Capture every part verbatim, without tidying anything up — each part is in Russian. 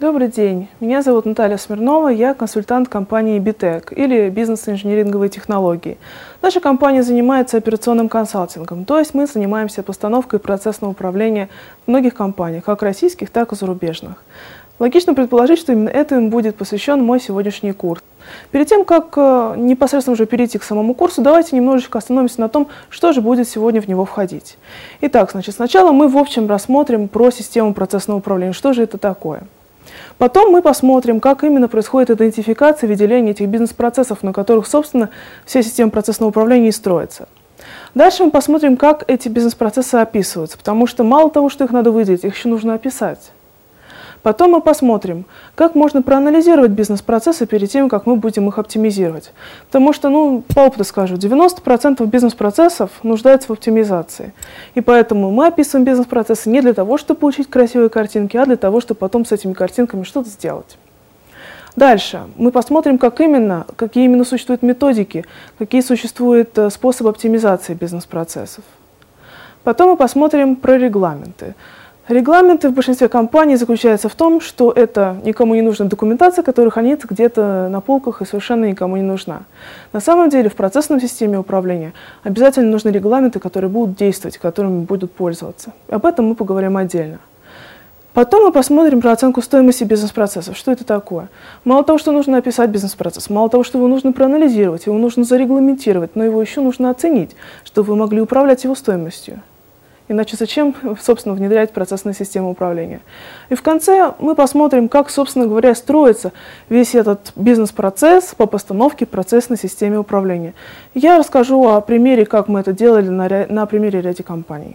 Добрый день, меня зовут Наталья Смирнова, я консультант компании Битек или бизнес-инжиниринговые технологии. Наша компания занимается операционным консалтингом, то есть мы занимаемся постановкой процессного управления в многих компаниях, как российских, так и зарубежных. Логично предположить, что именно этому будет посвящен мой сегодняшний курс. Перед тем, как э, непосредственно уже перейти к самому курсу, давайте немножечко остановимся на том, что же будет сегодня в него входить. Итак, значит, сначала мы в общем рассмотрим про систему процессного управления, что же это такое. Потом мы посмотрим, как именно происходит идентификация и выделение этих бизнес-процессов, на которых, собственно, вся система процессного управления и строится. Дальше мы посмотрим, как эти бизнес-процессы описываются, потому что мало того, что их надо выделить, их еще нужно описать. Потом мы посмотрим, как можно проанализировать бизнес-процессы перед тем, как мы будем их оптимизировать. Потому что, ну, по опыту скажу, девяносто процентов бизнес-процессов нуждаются в оптимизации. И поэтому мы описываем бизнес-процессы не для того, чтобы получить красивые картинки, а для того, чтобы потом с этими картинками что-то сделать. Дальше мы посмотрим, как именно, какие именно существуют методики, какие существуют способы оптимизации бизнес-процессов. Потом мы посмотрим про регламенты. Регламенты в большинстве компаний заключаются в том, что это никому не нужная документация, которая хранится где-то на полках и совершенно никому не нужна. На самом деле в процессной системе управления обязательно нужны регламенты, которые будут действовать, которыми будут пользоваться. Об этом мы поговорим отдельно. Потом мы посмотрим про оценку стоимости бизнес-процессов. Что это такое? Мало того, что нужно описать бизнес-процесс, мало того, что его нужно проанализировать, его нужно зарегламентировать, но его еще нужно оценить, чтобы вы могли управлять его стоимостью. Иначе зачем, собственно, внедрять процессную систему управления? И в конце мы посмотрим, как, собственно говоря, строится весь этот бизнес-процесс по постановке процессной системы управления. Я расскажу о примере, как мы это делали на, на примере ряда компаний.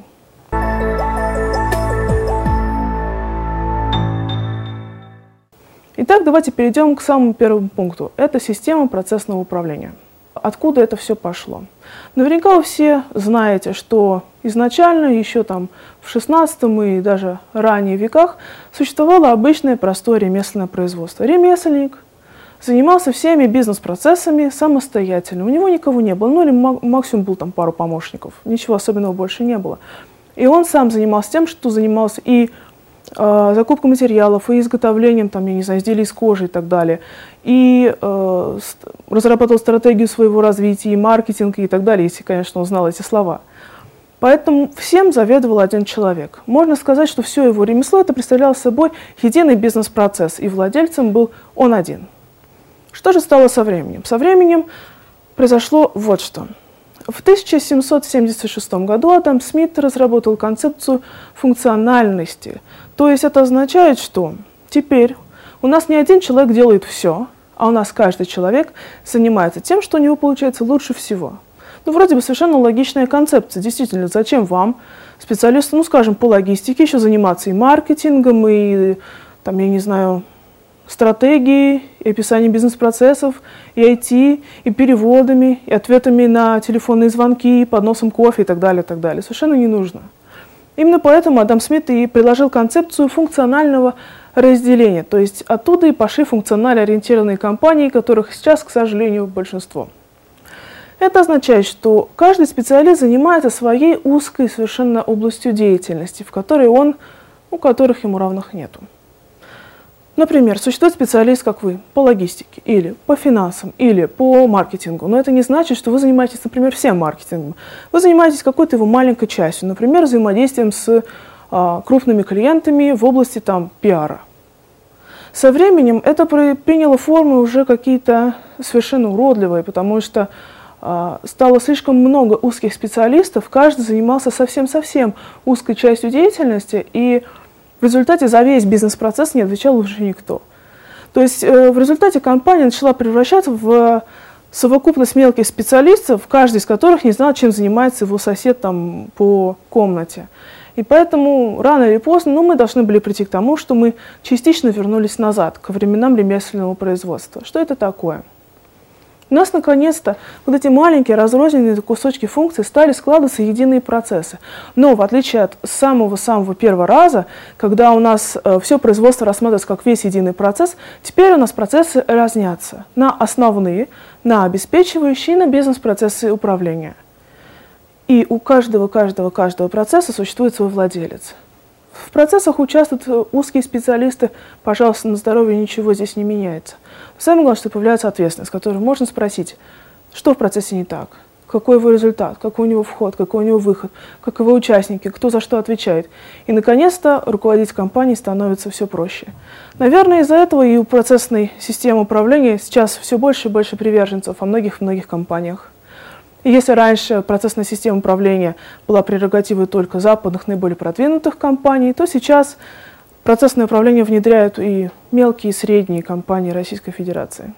Итак, давайте перейдем к самому первому пункту. Это система процессного управления. Откуда это все пошло? Наверняка вы все знаете, что изначально, еще там в шестнадцатом и даже ранее веках, существовало обычное простое ремесленное производство. Ремесленник занимался всеми бизнес-процессами самостоятельно. У него никого не было, ну или максимум был там пару помощников. Ничего особенного больше не было. И он сам занимался тем, что занимался и э, закупкой материалов, и изготовлением, там, я не знаю, изделий из кожи и так далее. И э, разрабатывал стратегию своего развития, и маркетинг, и так далее, если, конечно, он знал эти слова. Поэтому всем заведовал один человек. Можно сказать, что все его ремесло это представляло собой единый бизнес-процесс, и владельцем был он один. Что же стало со временем? Со временем произошло вот что. В тысяча семьсот семьдесят шестом году Адам Смит разработал концепцию функциональности. То есть это означает, что теперь у нас не один человек делает все, а у нас каждый человек занимается тем, что у него получается лучше всего. Ну, вроде бы совершенно логичная концепция. Действительно, зачем вам, специалисту, ну, скажем, по логистике, еще заниматься и маркетингом, и, там, я не знаю, стратегией, и описанием бизнес-процессов, и ай ти, и переводами, и ответами на телефонные звонки, и подносом кофе, и так далее, и так далее. Совершенно не нужно. Именно поэтому Адам Смит и предложил концепцию функционального разделения. То есть оттуда и пошли функционально ориентированные компании, которых сейчас, к сожалению, большинство. Это означает, что каждый специалист занимается своей узкой совершенно областью деятельности, в которой он, у которых ему равных нету. Например, существует специалист, как вы, по логистике, или по финансам, или по маркетингу. Но это не значит, что вы занимаетесь, например, всем маркетингом. Вы занимаетесь какой-то его маленькой частью, например, взаимодействием с а, крупными клиентами в области там, пиара. Со временем это приняло формы уже какие-то совершенно уродливые, потому что стало слишком много узких специалистов, каждый занимался совсем-совсем узкой частью деятельности, и в результате за весь бизнес-процесс не отвечал уже никто. То есть э, в результате компания начала превращаться в совокупность мелких специалистов, каждый из которых не знал, чем занимается его сосед там, по комнате. И поэтому рано или поздно ну, мы должны были прийти к тому, что мы частично вернулись назад, к временам ремесленного производства. Что это такое? У нас, наконец-то, вот эти маленькие разрозненные кусочки функций стали складываться в единые процессы. Но, в отличие от самого-самого первого раза, когда у нас э, все производство рассматривается как весь единый процесс, теперь у нас процессы разнятся на основные, на обеспечивающие и на бизнес-процессы управления. И у каждого, каждого, каждого процесса существует свой владелец. В процессах участвуют узкие специалисты, пожалуйста, на здоровье ничего здесь не меняется. Самое главное, что появляется ответственность, которую можно спросить, что в процессе не так, какой его результат, какой у него вход, какой у него выход, каковы участники, кто за что отвечает. И, наконец-то, руководить компанией становится все проще. Наверное, из-за этого и у процессной системы управления сейчас все больше и больше приверженцев во многих-многих компаниях. И если раньше процессная система управления была прерогативой только западных, наиболее продвинутых компаний, то сейчас процессное управление внедряют и мелкие и средние компании Российской Федерации.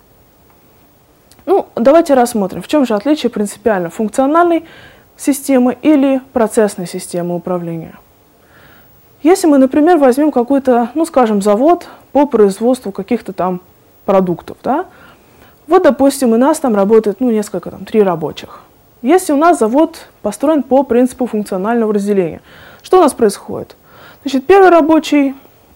Ну, давайте рассмотрим, в чем же отличие принципиально функциональной системы или процессной системы управления. Если мы, например, возьмем какой-то, ну, скажем, завод по производству каких-то там продуктов, да, вот, допустим, у нас там работает, ну, несколько, там, три рабочих. Если у нас завод построен по принципу функционального разделения, что у нас происходит? Значит, первый рабочий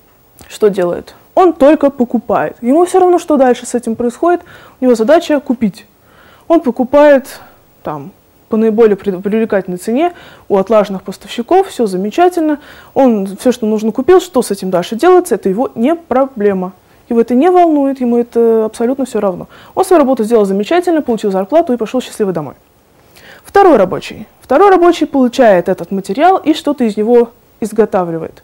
что делает? Он только покупает. Ему все равно, что дальше с этим происходит, у него задача купить. Он покупает там по наиболее привлекательной цене у отлаженных поставщиков, все замечательно. Он все, что нужно, купил, что с этим дальше делается, это его не проблема. Его это не волнует, ему это абсолютно все равно. Он свою работу сделал замечательно, получил зарплату и пошел счастливый домой. Второй рабочий. Второй рабочий получает этот материал и что-то из него изготавливает.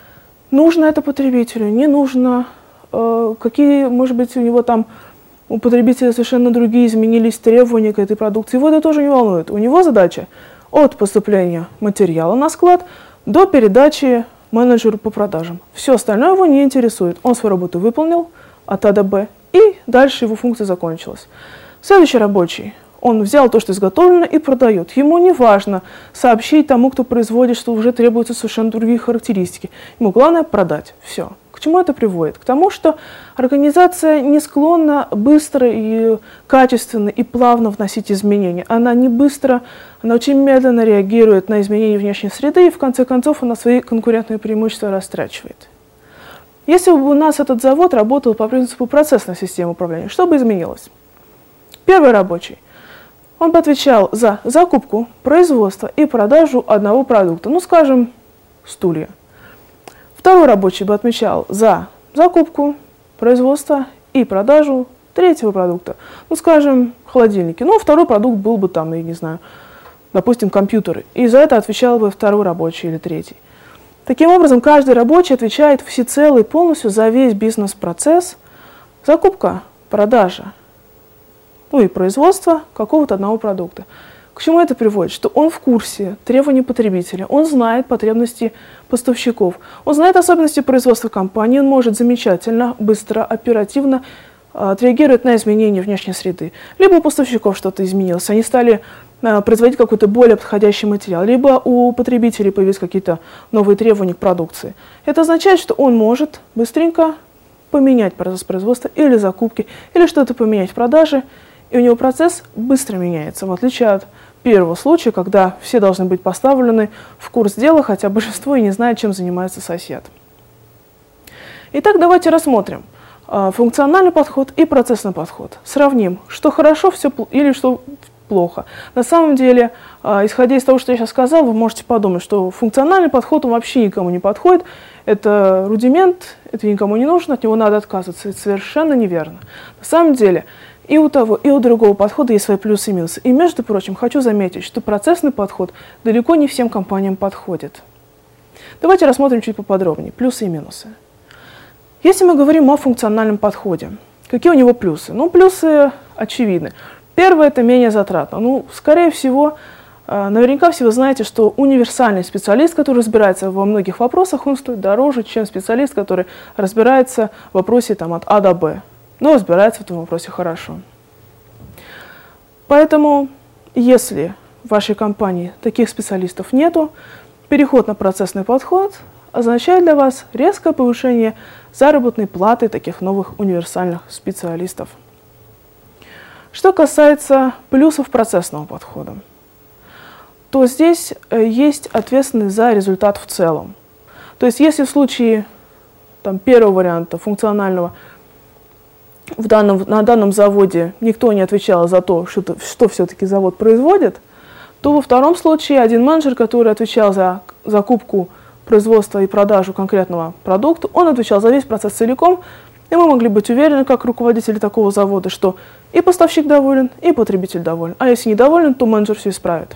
Нужно это потребителю, не нужно. Э, какие, может быть, у него там, у потребителя совершенно другие изменились требования к этой продукции. Его это тоже не волнует. У него задача от поступления материала на склад до передачи менеджеру по продажам. Все остальное его не интересует. Он свою работу выполнил от А до Б, и дальше его функция закончилась. Следующий рабочий. Он взял то, что изготовлено, и продает. Ему не важно сообщить тому, кто производит, что уже требуются совершенно другие характеристики. Ему главное продать. Все. К чему это приводит? К тому, что организация не склонна быстро и качественно и плавно вносить изменения. Она не быстро, она очень медленно реагирует на изменения внешней среды, и в конце концов она свои конкурентные преимущества растрачивает. Если бы у нас этот завод работал по принципу процессной системы управления, что бы изменилось? Первый рабочий. Он бы отвечал за закупку, производство и продажу одного продукта, ну, скажем, стулья. Второй рабочий бы отвечал за закупку, производство и продажу третьего продукта, ну, скажем, холодильники. Ну, второй продукт был бы там, я не знаю, допустим, компьютеры. И за это отвечал бы второй рабочий или третий. Таким образом, каждый рабочий отвечает всецело и полностью за весь бизнес-процесс: закупка, продажа, ну и производство какого-то одного продукта. К чему это приводит? Что он в курсе требований потребителя, он знает потребности поставщиков, он знает особенности производства компании, он может замечательно, быстро, оперативно э, отреагировать на изменения внешней среды. Либо у поставщиков что-то изменилось, они стали э, производить какой-то более подходящий материал, либо у потребителей появились какие-то новые требования к продукции. Это означает, что он может быстренько поменять процесс производства или закупки, или что-то поменять в продаже, и у него процесс быстро меняется, в отличие от первого случая, когда все должны быть поставлены в курс дела, хотя большинство и не знает, чем занимается сосед. Итак, давайте рассмотрим э, функциональный подход и процессный подход. Сравним, что хорошо все или что плохо. На самом деле, э, исходя из того, что я сейчас сказал, вы можете подумать, что функциональный подход он вообще никому не подходит. Это рудимент, это никому не нужно, от него надо отказываться. Это совершенно неверно. На самом деле, и у того, и у другого подхода есть свои плюсы и минусы. И, между прочим, хочу заметить, что процессный подход далеко не всем компаниям подходит. Давайте рассмотрим чуть поподробнее плюсы и минусы. Если мы говорим о функциональном подходе, какие у него плюсы? Ну, плюсы очевидны. Первое – это менее затратно. Ну, скорее всего, наверняка все вы знаете, что универсальный специалист, который разбирается во многих вопросах, он стоит дороже, чем специалист, который разбирается в вопросе там, от А до Б. Но разбирается в этом вопросе хорошо. Поэтому, если в вашей компании таких специалистов нету, переход на процессный подход означает для вас резкое повышение заработной платы таких новых универсальных специалистов. Что касается плюсов процессного подхода, то здесь есть ответственность за результат в целом. То есть, если в случае там, первого варианта функционального В данном, на данном заводе никто не отвечал за то, что, что все-таки завод производит, то во втором случае один менеджер, который отвечал за закупку, производства и продажу конкретного продукта, он отвечал за весь процесс целиком, и мы могли быть уверены, как руководители такого завода, что и поставщик доволен, и потребитель доволен. А если недоволен, то менеджер все исправит.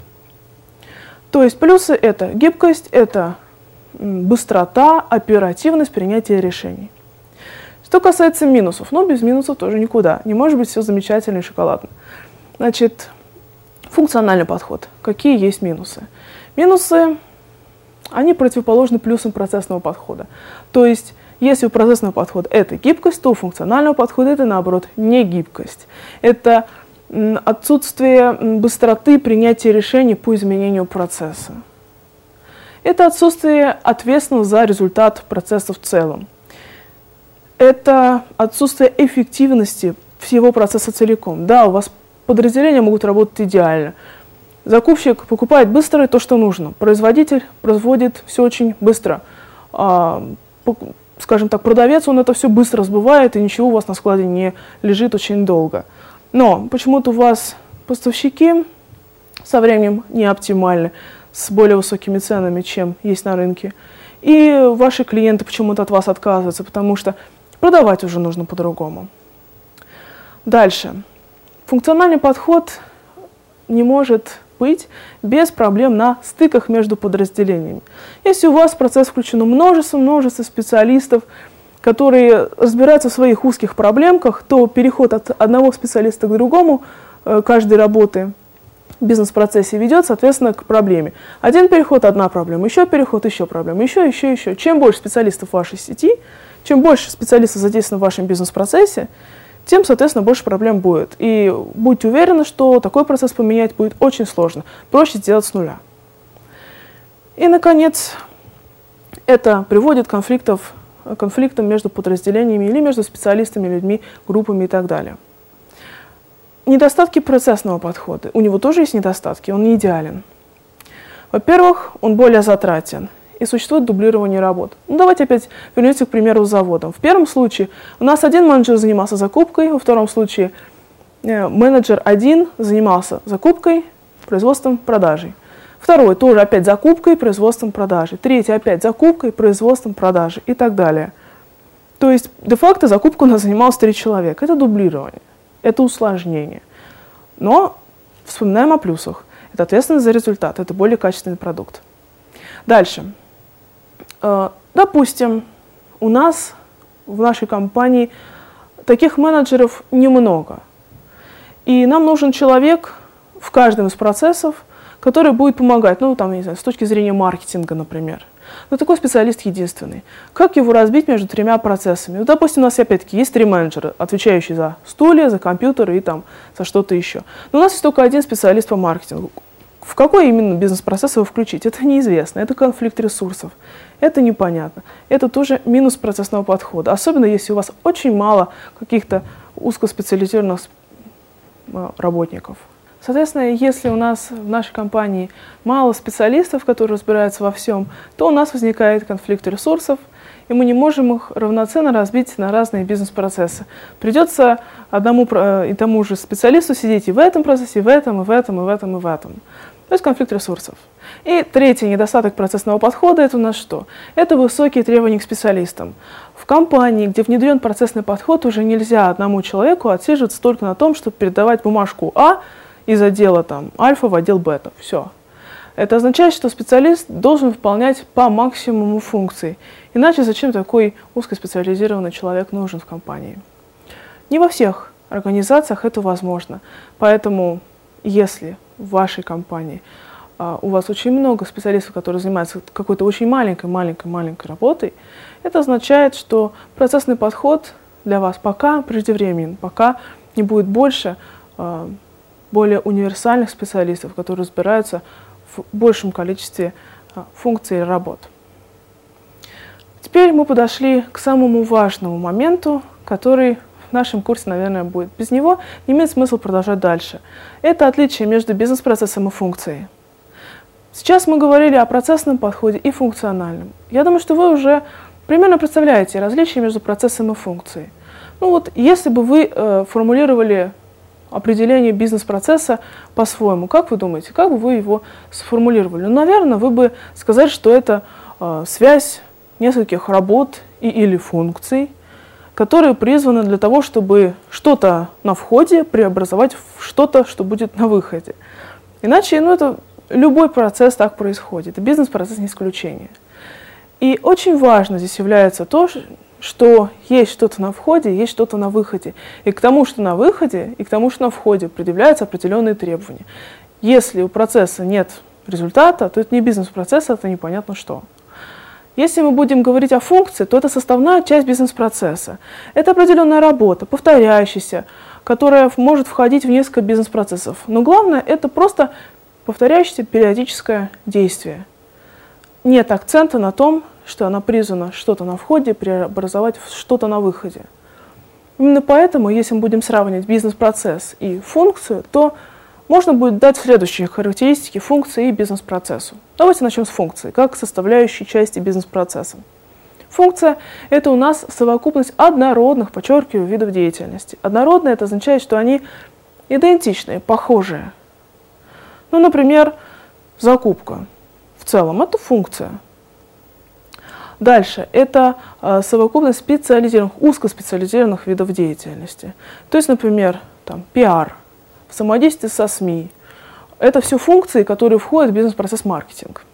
То есть плюсы – это гибкость, это быстрота, оперативность принятия решений. Что касается минусов, ну без минусов тоже никуда. Не может быть все замечательно и шоколадно. Значит, функциональный подход. Какие есть минусы? Минусы, они противоположны плюсам процессного подхода. То есть, если у процессного подхода это гибкость, то у функционального подхода это, наоборот, не гибкость. Это отсутствие быстроты принятия решений по изменению процесса. Это отсутствие ответственности за результат процесса в целом. Это отсутствие эффективности всего процесса целиком. Да, у вас подразделения могут работать идеально. Закупщик покупает быстро то, что нужно. Производитель производит все очень быстро. А, скажем так, продавец, он это все быстро сбывает, и ничего у вас на складе не лежит очень долго. Но почему-то у вас поставщики со временем не оптимальны, с более высокими ценами, чем есть на рынке. И ваши клиенты почему-то от вас отказываются, потому что продавать уже нужно по-другому. Дальше. Функциональный подход не может быть без проблем на стыках между подразделениями. Если у вас в процесс включено множество-множество специалистов, которые разбираются в своих узких проблемках, то переход от одного специалиста к другому каждой работы в бизнес-процессе ведет, соответственно, к проблеме. Один переход – одна проблема, еще переход – еще проблема, еще, еще, еще. Чем больше специалистов в вашей сети, чем больше специалистов задействовано в вашем бизнес-процессе, тем, соответственно, больше проблем будет. И будьте уверены, что такой процесс поменять будет очень сложно. Проще сделать с нуля. И, наконец, это приводит к конфликтов, конфликтам между подразделениями или между специалистами, людьми, группами и так далее. Недостатки процессного подхода. У него тоже есть недостатки, он не идеален. Во-первых, он более затратен. И существует дублирование работ. Ну, давайте опять вернемся, к примеру, с заводом. В первом случае у нас один менеджер занимался закупкой, во втором случае э, менеджер один занимался закупкой, производством, продажей. Второй тоже опять закупкой, производством, продажей. Третий опять закупкой, производством, продажей и так далее. То есть, де-факто закупку у нас занималось три человека. Это дублирование, это усложнение. Но вспоминаем о плюсах. Это ответственность за результат, это более качественный продукт. Дальше. Допустим, у нас в нашей компании таких менеджеров немного. И нам нужен человек в каждом из процессов, который будет помогать, ну, там, не знаю, с точки зрения маркетинга, например. Но такой специалист единственный. Как его разбить между тремя процессами? Ну, допустим, у нас опять-таки есть три менеджера, отвечающие за стулья, за компьютеры и там за что-то еще. Но у нас есть только один специалист по маркетингу. В какой именно бизнес-процесс его включить? Это неизвестно, это конфликт ресурсов, это непонятно. Это тоже минус процессного подхода, особенно если у вас очень мало каких-то узкоспециализированных работников. Соответственно, если у нас в нашей компании мало специалистов, которые разбираются во всем, то у нас возникает конфликт ресурсов, и мы не можем их равноценно разбить на разные бизнес-процессы. Придется одному и тому же специалисту сидеть и в этом процессе, и в этом, и в этом, и в этом, и в этом. То есть конфликт ресурсов. И третий недостаток процессного подхода – это у нас что? Это высокие требования к специалистам. В компании, где внедрен процессный подход, уже нельзя одному человеку отсиживаться только на том, чтобы передавать бумажку А из отдела там, альфа в отдел бета. Все. Это означает, что специалист должен выполнять по максимуму функций. Иначе зачем такой узкоспециализированный человек нужен в компании? Не во всех организациях это возможно. Поэтому, если в вашей компании а, у вас очень много специалистов, которые занимаются какой-то очень маленькой-маленькой-маленькой работой, это означает, что процессный подход для вас пока преждевременен, пока не будет больше а, более универсальных специалистов, которые разбираются в большем количестве а, функций и работ. Теперь мы подошли к самому важному моменту, который в нашем курсе, наверное, будет. Без него не имеет смысла продолжать дальше. Это отличие между бизнес-процессом и функцией. Сейчас мы говорили о процессном подходе и функциональном. Я думаю, что вы уже примерно представляете различия между процессом и функцией. Ну вот, если бы вы э, формулировали определение бизнес-процесса по-своему, как вы думаете, как бы вы его сформулировали? Ну, наверное, вы бы сказали, что это э, связь нескольких работ и или функций, которые призваны для того, чтобы что-то на входе преобразовать в что-то, что будет на выходе. Иначе, ну, это любой процесс так происходит, и бизнес-процесс не исключение. И очень важно здесь является то, что есть что-то на входе, есть что-то на выходе. И к тому, что на выходе, и к тому, что на входе предъявляются определенные требования. Если у процесса нет результата, то это не бизнес-процесс, это непонятно что. Если мы будем говорить о функции, то это составная часть бизнес-процесса. Это определенная работа, повторяющаяся, которая может входить в несколько бизнес-процессов. Но главное, это просто повторяющееся периодическое действие. Нет акцента на том, что она призвана что-то на входе преобразовать в что-то на выходе. Именно поэтому, если мы будем сравнивать бизнес-процесс и функцию, то можно будет дать следующие характеристики функции и бизнес-процессу. Давайте начнем с функции, как составляющей части бизнес-процесса. Функция – это у нас совокупность однородных, подчеркиваю, видов деятельности. Однородные – это означает, что они идентичные, похожие. Ну, например, закупка. В целом это функция. Дальше, это э, совокупность специализированных, узкоспециализированных видов деятельности. То есть, например, там, пиар, взаимодействие со СМИ. Это все функции, которые входят в бизнес-процесс маркетинг.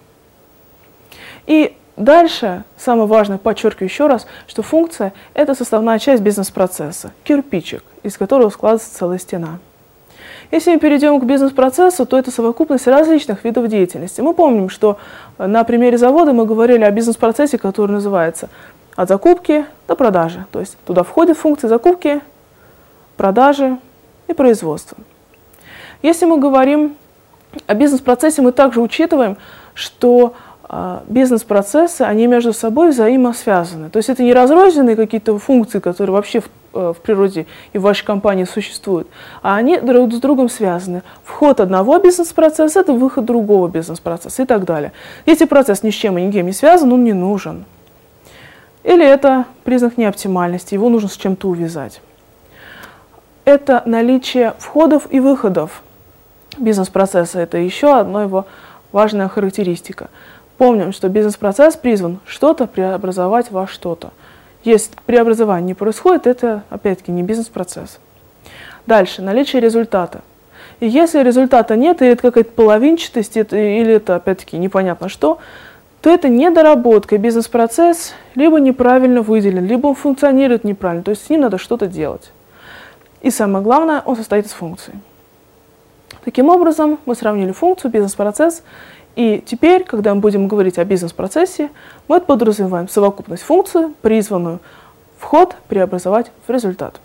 И дальше, самое важное, подчеркиваю еще раз, что функция – это составная часть бизнес-процесса, кирпичик, из которого складывается целая стена. Если мы перейдем к бизнес-процессу, то это совокупность различных видов деятельности. Мы помним, что на примере завода мы говорили о бизнес-процессе, который называется от закупки до продажи. То есть туда входят функции закупки, продажи и производства. Если мы говорим о бизнес-процессе, мы также учитываем, что э, бизнес-процессы, они между собой взаимосвязаны. То есть это не разрозненные какие-то функции, которые вообще в в природе и в вашей компании существуют, а они друг с другом связаны. Вход одного бизнес-процесса – это выход другого бизнес-процесса и так далее. Если процесс ни с чем и никем не связан, он не нужен. Или это признак неоптимальности, его нужно с чем-то увязать. Это наличие входов и выходов бизнес-процесса – это еще одна его важная характеристика. Помним, что бизнес-процесс призван что-то преобразовать во что-то. Если преобразование не происходит, это, опять-таки, не бизнес-процесс. Дальше, наличие результата. И если результата нет, или это какая-то половинчатость, это, или это, опять-таки, непонятно что, то это недоработка. Бизнес-процесс либо неправильно выделен, либо он функционирует неправильно, то есть с ним надо что-то делать. И самое главное, он состоит из функций. Таким образом, мы сравнили функцию, бизнес-процесс. И теперь, когда мы будем говорить о бизнес-процессе, мы подразумеваем совокупность функций, призванную вход преобразовать в результат.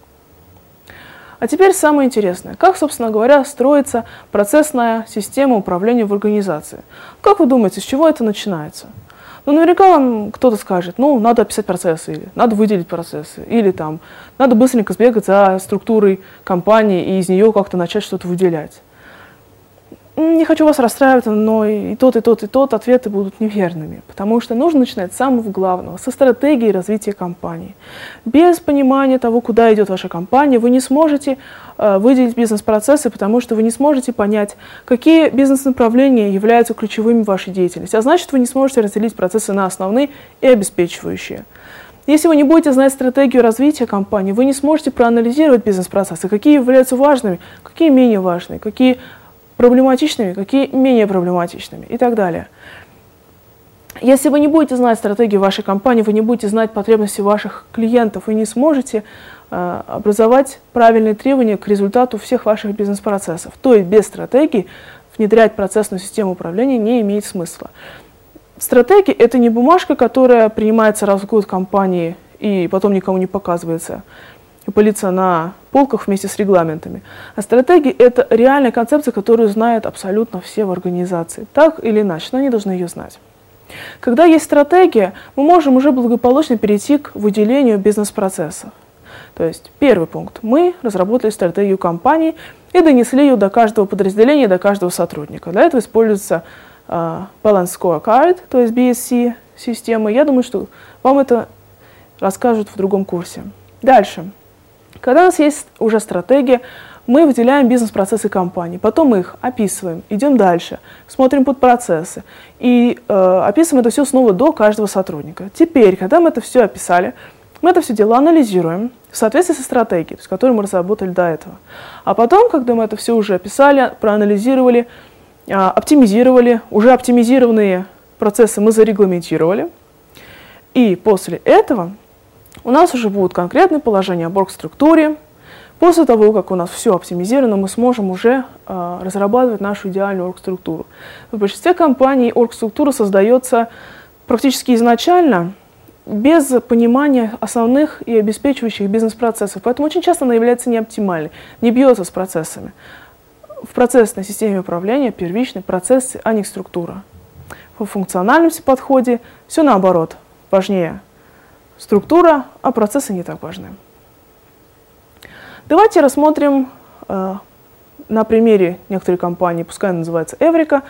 А теперь самое интересное. Как, собственно говоря, строится процессная система управления в организации? Как вы думаете, с чего это начинается? Ну, наверняка вам кто-то скажет, ну, надо описать процессы, или надо выделить процессы, или там, надо быстренько сбегать за структурой компании и из нее как-то начать что-то выделять. Не хочу вас расстраивать, но и тот, и тот, и тот ответы будут неверными, потому что нужно начинать с самого главного, со стратегии развития компании. Без понимания того, куда идет ваша компания, вы не сможете э, выделить бизнес-процессы, потому что вы не сможете понять, какие бизнес-направления являются ключевыми в вашей деятельности, а значит, вы не сможете разделить процессы на основные и обеспечивающие. Если вы не будете знать стратегию развития компании, вы не сможете проанализировать бизнес-процессы, какие являются важными, какие менее важные, какие проблематичными, какие менее проблематичными и так далее. Если вы не будете знать стратегию вашей компании, вы не будете знать потребности ваших клиентов, вы не сможете э, образовать правильные требования к результату всех ваших бизнес-процессов. То есть без стратегии внедрять процессную систему управления не имеет смысла. Стратегия – это не бумажка, которая принимается раз в год в компании и потом никому не показывается и пылится на полках вместе с регламентами. А стратегия – это реальная концепция, которую знают абсолютно все в организации. Так или иначе, но они должны ее знать. Когда есть стратегия, мы можем уже благополучно перейти к выделению бизнес-процессов. То есть первый пункт. Мы разработали стратегию компании и донесли ее до каждого подразделения, до каждого сотрудника. Для этого используется uh, Balance Scorecard, то есть би эс си-система. Я думаю, что вам это расскажут в другом курсе. Дальше. Когда у нас есть уже стратегия, мы выделяем бизнес-процессы компании, потом мы их описываем, идем дальше, смотрим подпроцессы и э, описываем это все снова до каждого сотрудника. Теперь, когда мы это все описали, мы это все дело анализируем в соответствии со стратегией, то есть, которую мы разработали до этого. А потом, когда мы это все уже описали, проанализировали, э, оптимизировали, уже оптимизированные процессы мы зарегламентировали, и после этого у нас уже будут конкретные положения об оргструктуре. После того, как у нас все оптимизировано, мы сможем уже э, разрабатывать нашу идеальную оргструктуру. В большинстве компаний оргструктура создается практически изначально без понимания основных и обеспечивающих бизнес-процессов. Поэтому очень часто она является неоптимальной, не бьется с процессами. В процессной системе управления первичный процесс, а не структура. В функциональном подходе все наоборот. Важнее структура, а процессы не так важны. Давайте рассмотрим э, на примере некоторой компании, пускай она называется Эврика,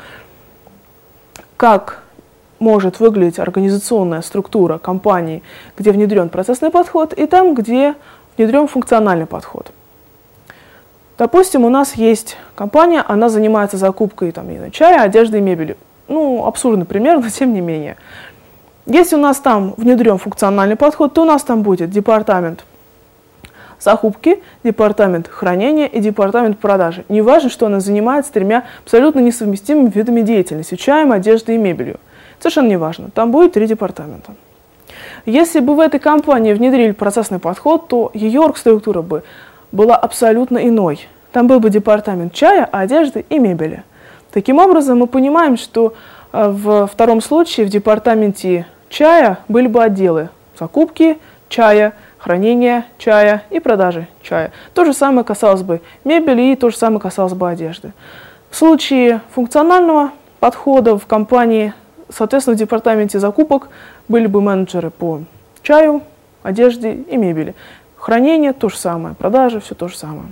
как может выглядеть организационная структура компании, где внедрен процессный подход, и там, где внедрен функциональный подход. Допустим, у нас есть компания, она занимается закупкой там, чая, одежды и мебели. Ну, абсурдный пример, но тем не менее. Если у нас там внедрен функциональный подход, то у нас там будет департамент закупки, департамент хранения и департамент продажи. Не важно, что она занимается тремя абсолютно несовместимыми видами деятельности – чаем, одеждой и мебелью. Совершенно не важно. Там будет три департамента. Если бы в этой компании внедрили процессный подход, то ее оргструктура бы была абсолютно иной. Там был бы департамент чая, одежды и мебели. Таким образом, мы понимаем, что в втором случае в департаменте чая были бы отделы закупки чая, хранения чая и продажи чая. То же самое касалось бы мебели и то же самое касалось бы одежды. В случае функционального подхода в компании, соответственно, в департаменте закупок были бы менеджеры по чаю, одежде и мебели. Хранение то же самое, продажи все то же самое.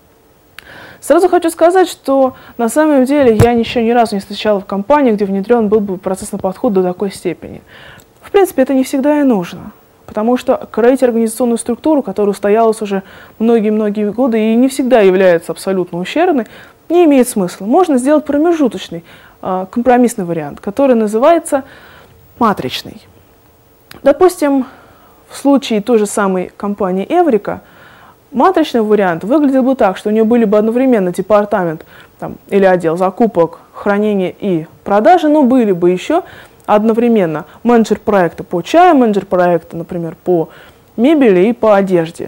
Сразу хочу сказать, что на самом деле я еще ни разу не встречала в компании, где внедрен был бы процессный подход до такой степени. В принципе, это не всегда и нужно. Потому что кроить организационную структуру, которая устоялась уже многие-многие годы и не всегда является абсолютно ущербной, не имеет смысла. Можно сделать промежуточный, компромиссный вариант, который называется матричный. Допустим, в случае той же самой компании Эврика, матричный вариант выглядел бы так, что у нее были бы одновременно департамент там, или отдел закупок, хранения и продажи, но были бы еще одновременно менеджер проекта по чаю, менеджер проекта, например, по мебели и по одежде.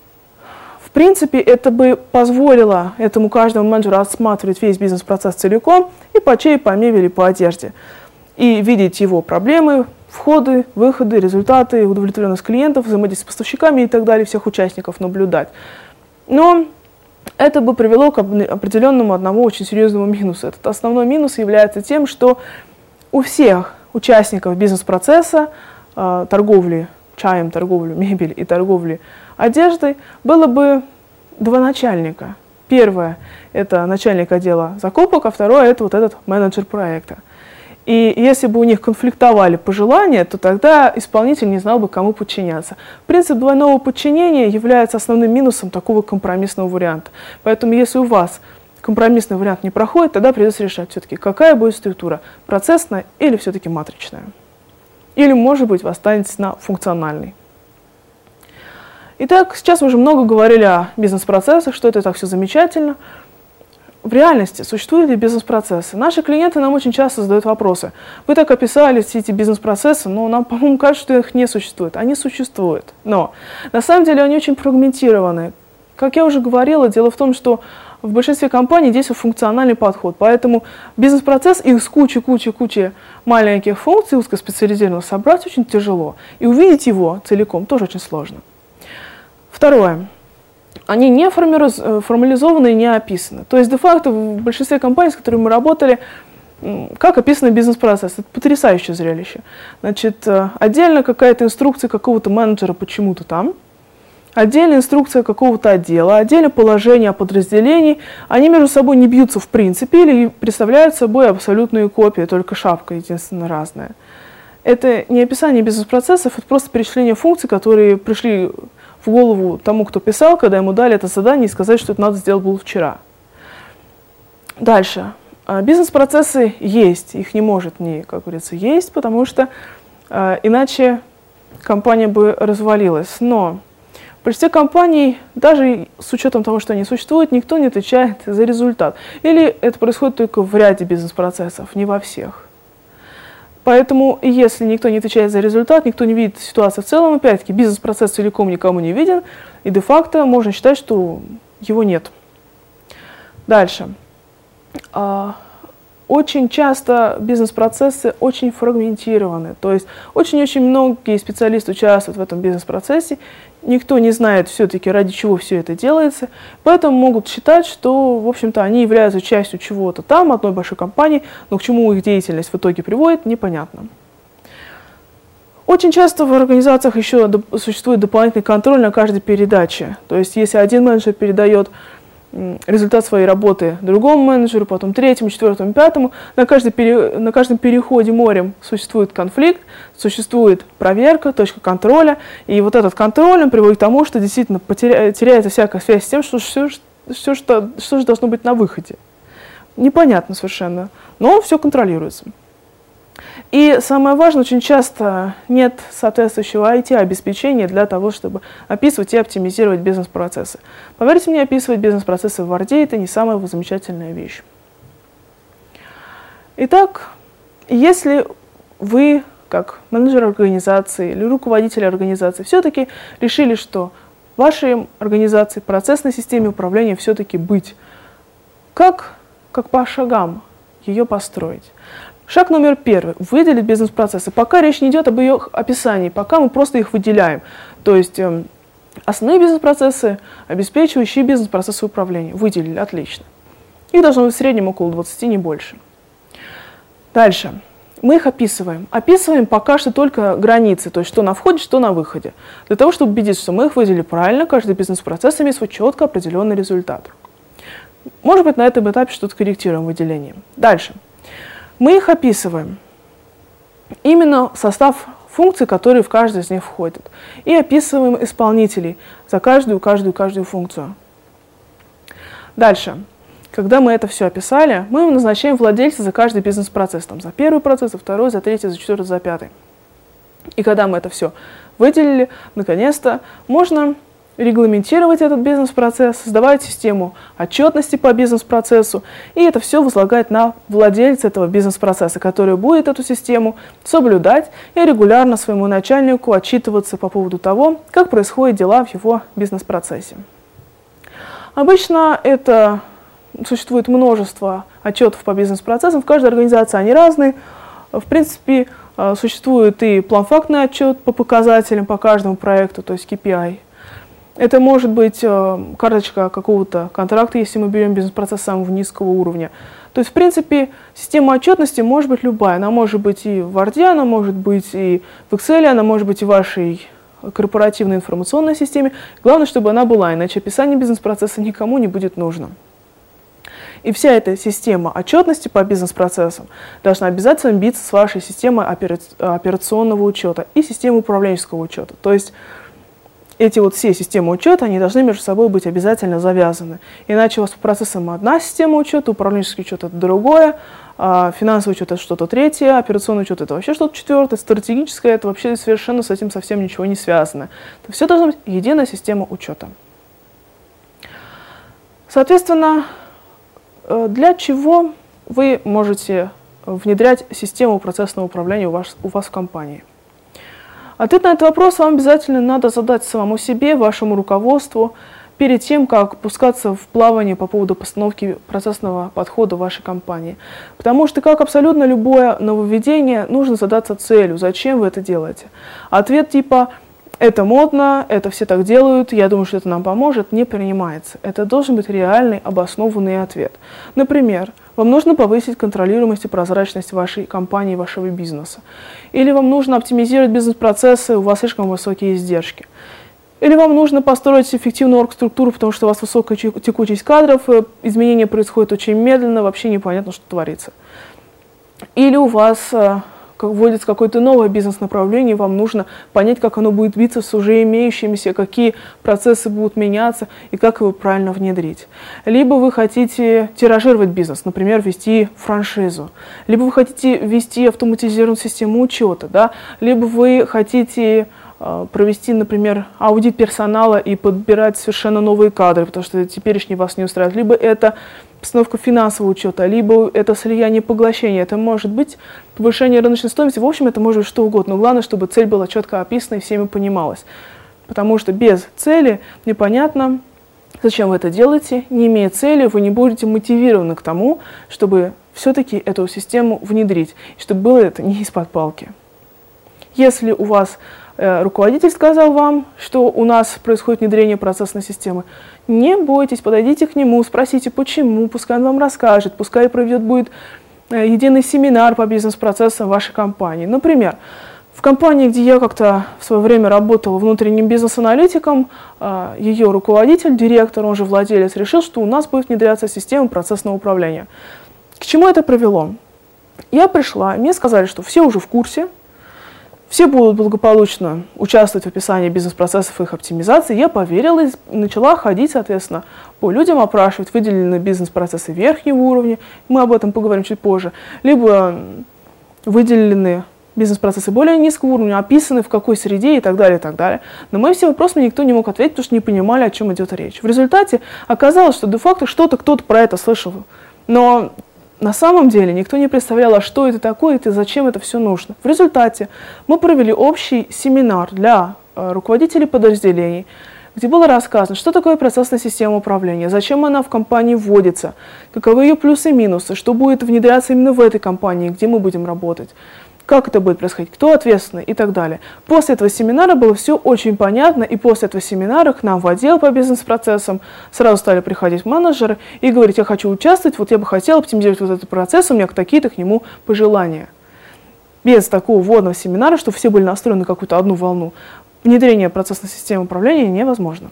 В принципе, это бы позволило этому каждому менеджеру рассматривать весь бизнес-процесс целиком и по чаю, по мебели, и по одежде. И видеть его проблемы, входы, выходы, результаты, удовлетворенность клиентов, взаимодействие с поставщиками и так далее, всех участников наблюдать. Но это бы привело к определенному одному очень серьезному минусу. Этот основной минус является тем, что у всех участников бизнес-процесса, э, торговли чаем, торговли мебелью и торговли одеждой, было бы два начальника. Первое – это начальник отдела закупок, а второе – это вот этот менеджер проекта. И если бы у них конфликтовали пожелания, то тогда исполнитель не знал бы, кому подчиняться. Принцип двойного подчинения является основным минусом такого компромиссного варианта. Поэтому если у вас компромиссный вариант не проходит, тогда придется решать все-таки, какая будет структура, процессная или все-таки матричная. Или, может быть, вы останетесь на функциональной. Итак, сейчас мы уже много говорили о бизнес-процессах, что это так все замечательно. В реальности существуют ли бизнес-процессы? Наши клиенты нам очень часто задают вопросы. Вы так описали все эти бизнес-процессы, но нам, по-моему, кажется, что их не существует. Они существуют, но на самом деле они очень фрагментированы. Как я уже говорила, дело в том, что в большинстве компаний действует функциональный подход, поэтому бизнес-процесс из кучи-кучи-кучи маленьких функций узкоспециализированных собрать очень тяжело, и увидеть его целиком тоже очень сложно. Второе. Они не формализованы и не описаны. То есть, де-факто, в большинстве компаний, с которыми мы работали, как описан бизнес-процесс. Это потрясающее зрелище. Значит, отдельно какая-то инструкция какого-то менеджера почему-то там, отдельная инструкция какого-то отдела, отдельное положение подразделений. Они между собой не бьются в принципе или представляют собой абсолютную копию, только шапка единственно разная. Это не описание бизнес-процессов, это просто перечисление функций, которые пришли в в голову тому, кто писал, когда ему дали это задание, и сказать, что это надо сделать было вчера. Дальше. Бизнес-процессы есть, их не может не, как говорится, есть, потому что э, иначе компания бы развалилась. Но в большинстве компаний, даже с учетом того, что они существуют, никто не отвечает за результат. Или это происходит только в ряде бизнес-процессов, не во всех. Поэтому, если никто не отвечает за результат, никто не видит ситуацию в целом, опять-таки, бизнес-процесс целиком никому не виден, и де-факто можно считать, что его нет. Дальше. Очень часто бизнес-процессы очень фрагментированы, то есть очень-очень многие специалисты участвуют в этом бизнес-процессе, никто не знает все-таки, ради чего все это делается, поэтому могут считать, что, в общем-то, они являются частью чего-то там, одной большой компании, но к чему их деятельность в итоге приводит, непонятно. Очень часто в организациях еще существует дополнительный контроль на каждой передаче, то есть если один менеджер передает результат своей работы другому менеджеру, потом третьему, четвертому, пятому. На, каждый пере... на каждом переходе морем существует конфликт, существует проверка, точка контроля. И вот этот контроль он приводит к тому, что действительно потеря... теряется всякая связь с тем, что все, все что... что же должно быть на выходе. Непонятно совершенно, но все контролируется. И самое важное, очень часто нет соответствующего ай ти-обеспечения для того, чтобы описывать и оптимизировать бизнес-процессы. Поверьте мне, описывать бизнес-процессы в Word – это не самая замечательная вещь. Итак, если вы, как менеджер организации или руководитель организации, все-таки решили, что в вашей организации, процессной системе управления все-таки быть, как, как по шагам ее построить? Шаг номер первый – выделить бизнес-процессы. Пока речь не идет об ее описании, пока мы просто их выделяем. То есть э, основные бизнес-процессы, обеспечивающие бизнес-процессы управления. Выделили, отлично. Их должно быть в среднем около двадцати, не больше. Дальше. Мы их описываем. Описываем пока что только границы, то есть что на входе, что на выходе. Для того, чтобы убедиться, что мы их выделили правильно, каждый бизнес-процесс имеет свой четко определенный результат. Может быть, на этом этапе что-то корректируем выделением. Дальше. Мы их описываем, именно состав функций, которые в каждый из них входят, и описываем исполнителей за каждую, каждую, каждую функцию. Дальше, когда мы это все описали, мы назначаем владельца за каждый бизнес-процесс, там, за первый процесс, за второй, за третий, за четвертый, за пятый. И когда мы это все выделили, наконец-то можно регламентировать этот бизнес-процесс, создавать систему отчетности по бизнес-процессу, и это все возлагать на владельца этого бизнес-процесса, который будет эту систему соблюдать и регулярно своему начальнику отчитываться по поводу того, как происходят дела в его бизнес-процессе. Обычно это существует множество отчетов по бизнес-процессам, в каждой организации они разные. В принципе, существует и план-фактный отчет по показателям по каждому проекту, то есть кей пи ай. Это может быть э, карточка какого-то контракта, если мы берем бизнес-процесс самого низкого уровня. То есть, в принципе, система отчетности может быть любая. Она может быть и в Word, она может быть и в Excel, она может быть и в вашей корпоративной информационной системе. Главное, чтобы она была, иначе описание бизнес-процесса никому не будет нужно. И вся эта система отчетности по бизнес-процессам должна обязательно биться с вашей системой операционного учета и системой управленческого учета. То есть, эти вот все системы учета, они должны между собой быть обязательно завязаны. Иначе у вас по процессам одна система учета, управленческий учет это другое, а финансовый учет это что-то третье, операционный учет это вообще что-то четвертое, стратегическое это вообще совершенно с этим совсем ничего не связано. Это все должна быть единая система учета. Соответственно, для чего вы можете внедрять систему процессного управления у вас, у вас в компании? Ответ на этот вопрос вам обязательно надо задать самому себе, вашему руководству, перед тем, как пускаться в плавание по поводу постановки процессного подхода в вашей компании. Потому что, как абсолютно любое нововведение, нужно задаться целью, зачем вы это делаете. Ответ типа «это модно, это все так делают, я думаю, что это нам поможет» не принимается. Это должен быть реальный, обоснованный ответ. Например, вам нужно повысить контролируемость и прозрачность вашей компании, вашего бизнеса. Или вам нужно оптимизировать бизнес-процессы, у вас слишком высокие издержки. Или вам нужно построить эффективную оргструктуру, потому что у вас высокая текучесть кадров, изменения происходят очень медленно, вообще непонятно, что творится. Или у вас как вводится какое-то новое бизнес-направление, вам нужно понять, как оно будет биться с уже имеющимися, какие процессы будут меняться и как его правильно внедрить. Либо вы хотите тиражировать бизнес, например, вести франшизу. Либо вы хотите ввести автоматизированную систему учета, да? Либо вы хотите провести, например, аудит персонала и подбирать совершенно новые кадры, потому что теперешний вас не устраивает. Либо это постановка финансового учета, либо это слияние поглощения. Это может быть повышение рыночной стоимости. В общем, это может быть что угодно. Но главное, чтобы цель была четко описана и всеми понималась. Потому что без цели непонятно, зачем вы это делаете. Не имея цели, вы не будете мотивированы к тому, чтобы все-таки эту систему внедрить. И чтобы было это не из-под палки. Если у вас руководитель сказал вам, что у нас происходит внедрение процессной системы, не бойтесь, подойдите к нему, спросите, почему, пускай он вам расскажет, пускай проведет будет единый семинар по бизнес-процессам вашей компании. Например, в компании, где я как-то в свое время работала внутренним бизнес-аналитиком, ее руководитель, директор, он же владелец, решил, что у нас будет внедряться система процессного управления. К чему это привело? Я пришла, мне сказали, что все уже в курсе, все будут благополучно участвовать в описании бизнес-процессов и их оптимизации. Я поверила и начала ходить, соответственно, по людям, опрашивать, выделены бизнес-процессы верхнего уровня, мы об этом поговорим чуть позже, либо выделены бизнес-процессы более низкого уровня, описаны в какой среде и так далее, и так далее. На мои все вопросы никто не мог ответить, потому что не понимали, о чем идет речь. В результате оказалось, что де-факто что-то кто-то про это слышал, но на самом деле никто не представлял, а что это такое и зачем это все нужно. В результате мы провели общий семинар для э, руководителей подразделений, где было рассказано, что такое процессная система управления, зачем она в компании вводится, каковы ее плюсы и минусы, что будет внедряться именно в этой компании, где мы будем работать, как это будет происходить, кто ответственный и так далее. После этого семинара было все очень понятно, и после этого семинара к нам в отдел по бизнес-процессам сразу стали приходить менеджеры и говорить, я хочу участвовать, вот я бы хотел оптимизировать вот этот процесс, у меня такие-то к нему пожелания. Без такого вводного семинара, чтобы все были настроены на какую-то одну волну, внедрение процессной системы управления невозможно.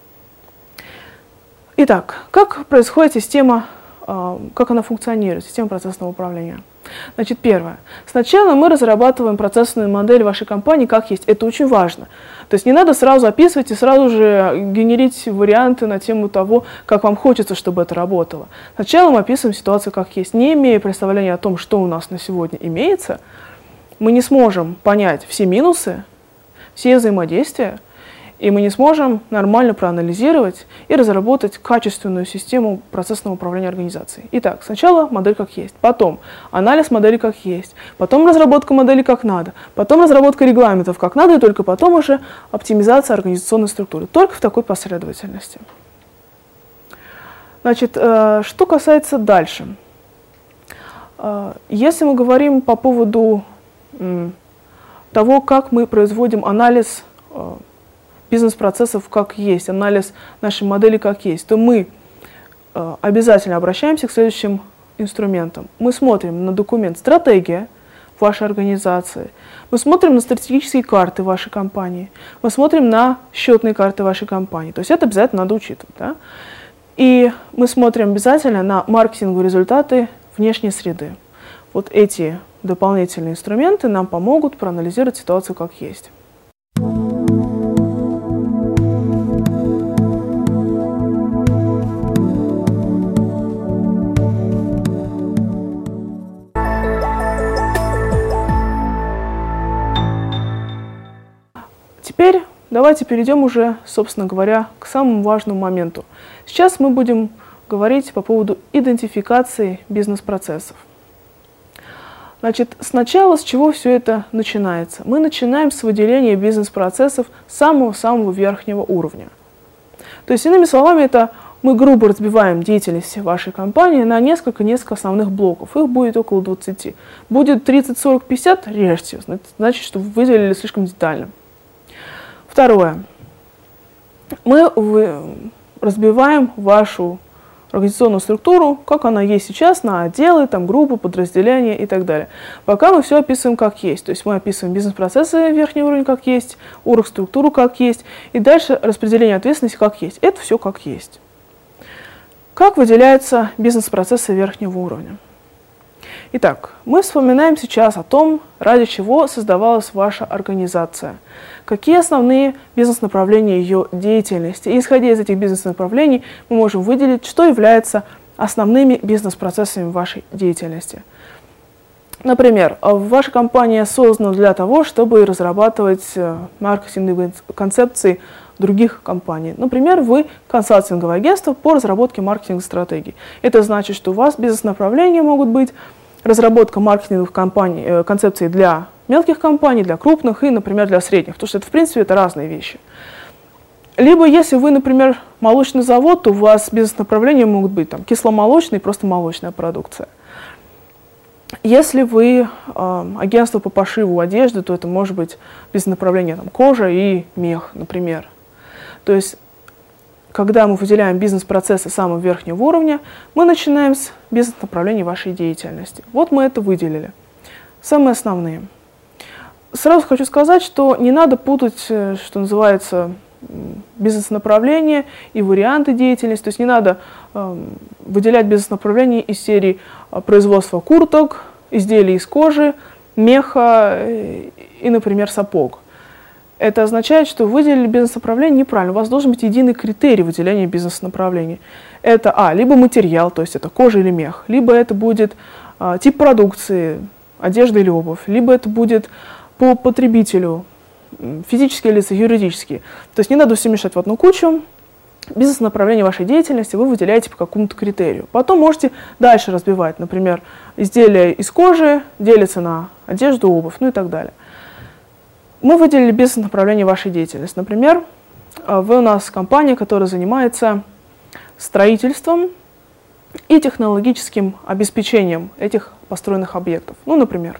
Итак, как происходит система, как она функционирует, система процессного управления? Значит, первое. Сначала мы разрабатываем процессную модель вашей компании как есть. Это очень важно. То есть не надо сразу описывать и сразу же генерить варианты на тему того, как вам хочется, чтобы это работало. Сначала мы описываем ситуацию как есть. Не имея представления о том, что у нас на сегодня имеется, мы не сможем понять все минусы, все взаимодействия, и мы не сможем нормально проанализировать и разработать качественную систему процессного управления организацией. Итак, сначала модель как есть, потом анализ модели как есть, потом разработка модели как надо, потом разработка регламентов как надо, и только потом уже оптимизация организационной структуры. Только в такой последовательности. Значит, что касается дальше. Если мы говорим по поводу того, как мы производим анализ бизнес-процессов как есть, анализ нашей модели как есть, то мы э, обязательно обращаемся к следующим инструментам. Мы смотрим на документ «Стратегия» вашей организации, мы смотрим на стратегические карты вашей компании, мы смотрим на счетные карты вашей компании. То есть это обязательно надо учитывать. Да? И мы смотрим обязательно на маркетинговые результаты внешней среды. Вот эти дополнительные инструменты нам помогут проанализировать ситуацию как есть. Теперь давайте перейдем уже, собственно говоря, к самому важному моменту. Сейчас мы будем говорить по поводу идентификации бизнес-процессов. Значит, сначала с чего все это начинается? Мы начинаем с выделения бизнес-процессов самого-самого верхнего уровня. То есть, иными словами, это мы грубо разбиваем деятельность вашей компании на несколько-несколько основных блоков. Их будет около двадцати. Будет тридцать, сорок, пятьдесят, режьте. Значит, что вы выделили слишком детально. Второе. Мы разбиваем вашу организационную структуру, как она есть сейчас, на отделы, там, группы, подразделения и так далее. Пока мы все описываем как есть. То есть мы описываем бизнес-процессы верхнего уровня как есть, оргструктуру как есть, и дальше распределение ответственности как есть. Это все как есть. Как выделяются бизнес-процессы верхнего уровня? Итак, мы вспоминаем сейчас о том, ради чего создавалась ваша организация, какие основные бизнес-направления ее деятельности. И исходя из этих бизнес-направлений, мы можем выделить, что является основными бизнес-процессами вашей деятельности. Например, ваша компания создана для того, чтобы разрабатывать маркетинговые концепции других компаний. Например, вы консалтинговое агентство по разработке маркетинговых стратегий. Это значит, что у вас бизнес-направления могут быть разработка маркетинговых компаний, концепций для мелких компаний, для крупных и, например, для средних, потому что это, в принципе, это разные вещи. Либо, если вы, например, молочный завод, то у вас бизнес-направления могут быть там кисломолочная и просто молочная продукция. Если вы э, агентство по пошиву одежды, то это может быть бизнес-направление там, кожа и мех, например. То есть, когда мы выделяем бизнес-процессы самого верхнего уровня, мы начинаем с бизнес-направлений вашей деятельности. Вот мы это выделили. Самые основные. Сразу хочу сказать, что не надо путать, что называется, бизнес-направления и варианты деятельности. То есть не надо э, выделять бизнес-направления из серии производства курток, изделий из кожи, меха и, например, сапог. Это означает, что вы выделили бизнес-направление неправильно. У вас должен быть единый критерий выделения бизнес-направлений. Это а, либо материал, то есть это кожа или мех, либо это будет а, тип продукции, одежда или обувь, либо это будет по потребителю, физические лица, юридические. То есть не надо все мешать в одну кучу. Бизнес-направление вашей деятельности вы выделяете по какому-то критерию. Потом можете дальше разбивать. Например, изделия из кожи делятся на одежду, обувь, ну и так далее. Мы выделили бизнес-направление вашей деятельности. Например, вы у нас компания, которая занимается строительством и технологическим обеспечением этих построенных объектов. Ну, например,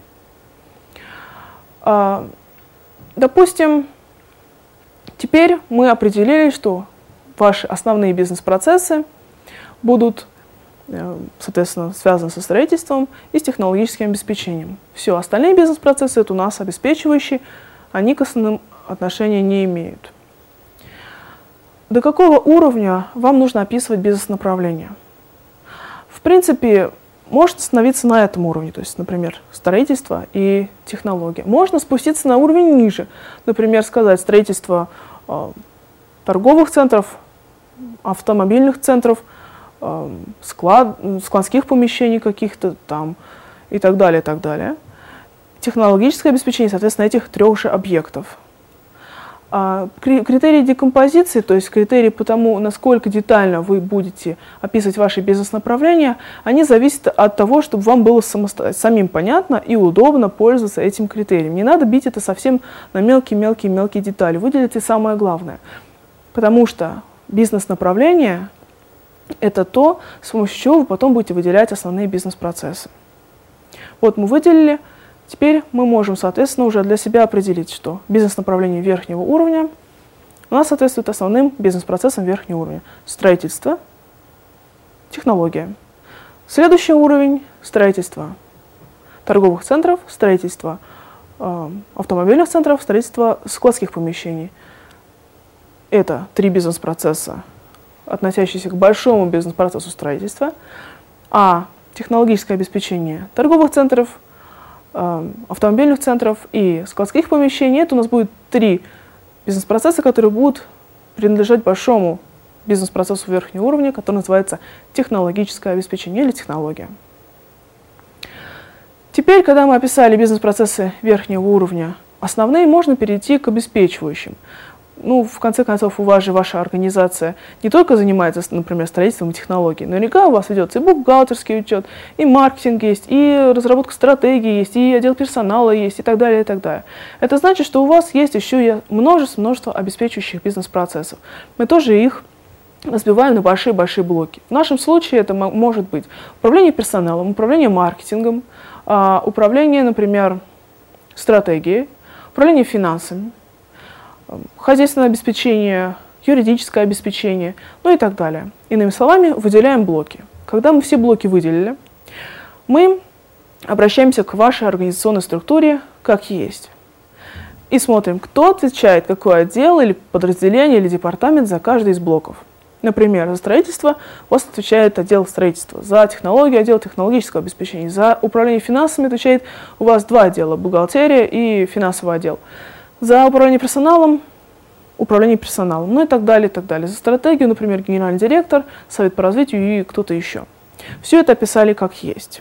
допустим, теперь мы определили, что ваши основные бизнес-процессы будут, соответственно, связаны со строительством и с технологическим обеспечением. Все остальные бизнес-процессы это у нас обеспечивающие, они к основным отношения не имеют. До какого уровня вам нужно описывать бизнес-направление? В принципе, можно остановиться на этом уровне, то есть, например, строительство и технология. Можно спуститься на уровень ниже, например, сказать строительство э, торговых центров, автомобильных центров, э, склад, складских помещений каких-то там и так далее, и так далее. Технологическое обеспечение, соответственно, этих трех же объектов. А, критерии декомпозиции, то есть критерии по тому, насколько детально вы будете описывать ваши бизнес-направления, они зависят от того, чтобы вам было самим понятно и удобно пользоваться этим критерием. Не надо бить это совсем на мелкие-мелкие-мелкие детали. Выделите самое главное. Потому что бизнес-направление – это то, с помощью чего вы потом будете выделять основные бизнес-процессы. Вот мы выделили. Теперь мы можем, соответственно, уже для себя определить, что бизнес-направление верхнего уровня у нас соответствует основным бизнес-процессам верхнего уровня. Строительство, технология. Следующий уровень – строительство торговых центров, строительство э, автомобильных центров, строительство складских помещений. Это три бизнес-процесса, относящиеся к большому бизнес-процессу строительства. А технологическое обеспечение торговых центров, автомобильных центров и складских помещений. Это у нас будет три бизнес-процесса, которые будут принадлежать большому бизнес-процессу верхнего уровня, который называется технологическое обеспечение или технология. Теперь, когда мы описали бизнес-процессы верхнего уровня, основные, можно перейти к обеспечивающим. Ну, в конце концов, у вас же ваша организация не только занимается, например, строительством и технологией, наверняка у вас ведется и бухгалтерский учет, и маркетинг есть, и разработка стратегии есть, и отдел персонала есть, и так далее, и так далее. Это значит, что у вас есть еще и множество, множество обеспечивающих бизнес-процессов. Мы тоже их разбиваем на большие-большие блоки. В нашем случае это может быть управление персоналом, управление маркетингом, управление, например, стратегией, управление финансами, хозяйственное обеспечение, юридическое обеспечение, ну и так далее. Иными словами, выделяем блоки. Когда мы все блоки выделили, мы обращаемся к вашей организационной структуре как есть. И смотрим, кто отвечает, какой отдел или подразделение или департамент за каждый из блоков. Например, за строительство у вас отвечает отдел строительства, за технологию отдел технологического обеспечения, за управление финансами отвечает у вас два отдела, бухгалтерия и финансовый отдел. За управление персоналом управление персоналом, ну и так далее, и так далее. За стратегию, например, генеральный директор, совет по развитию и кто-то еще. Все это описали как есть.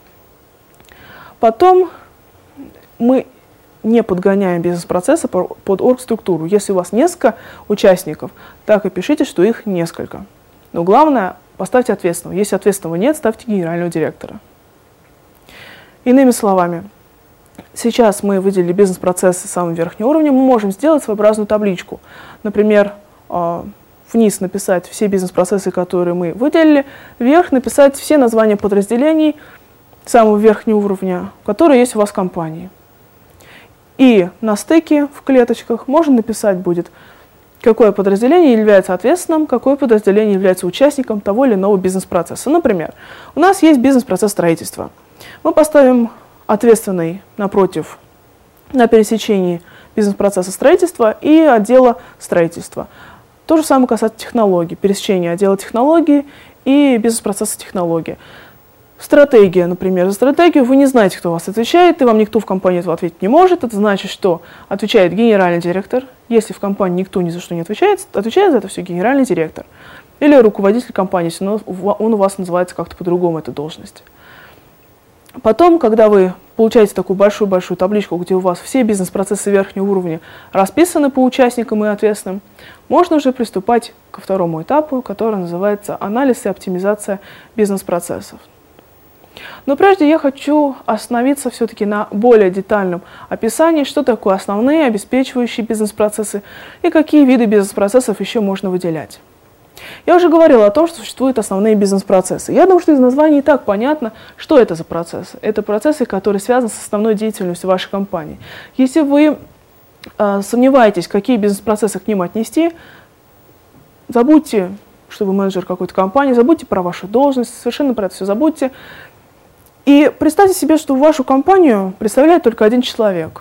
Потом мы не подгоняем бизнес-процессы под оргструктуру. Если у вас несколько участников, так и пишите, что их несколько. Но главное, поставьте ответственного. Если ответственного нет, ставьте генерального директора. Иными словами, сейчас мы выделили бизнес-процессы самого верхнего уровня, мы можем сделать своеобразную табличку. Например, вниз написать все бизнес-процессы, которые мы выделили, вверх написать все названия подразделений самого верхнего уровня, которые есть у вас в компании. И на стыке в клеточках можно написать будет, какое подразделение является ответственным, какое подразделение является участником того или иного бизнес-процесса. Например, у нас есть бизнес-процесс строительства. Мы поставим ответственный напротив, на пересечении бизнес-процесса строительства и отдела строительства. То же самое касается технологий, пересечения отдела технологий и бизнес-процесса технологии. Стратегия, например. За стратегию вы не знаете, кто у вас отвечает, и вам никто в компании этого ответить не может. Это значит, что отвечает генеральный директор. Если в компании никто ни за что не отвечает, отвечает за это все генеральный директор. Или руководитель компании, если он у вас называется как-то по-другому, эта должность. Потом, когда вы получаете такую большую-большую табличку, где у вас все бизнес-процессы верхнего уровня расписаны по участникам и ответственным, можно уже приступать ко второму этапу, который называется анализ и оптимизация бизнес-процессов. Но прежде я хочу остановиться все-таки на более детальном описании, что такое основные обеспечивающие бизнес-процессы и какие виды бизнес-процессов еще можно выделять. Я уже говорила о том, что существуют основные бизнес-процессы. Я думаю, что из названия и так понятно, что это за процессы. Это процессы, которые связаны с основной деятельностью вашей компании. Если вы э, сомневаетесь, какие бизнес-процессы к ним отнести, забудьте, что вы менеджер какой-то компании, забудьте про вашу должность, совершенно про это все забудьте. И представьте себе, что вашу компанию представляет только один человек.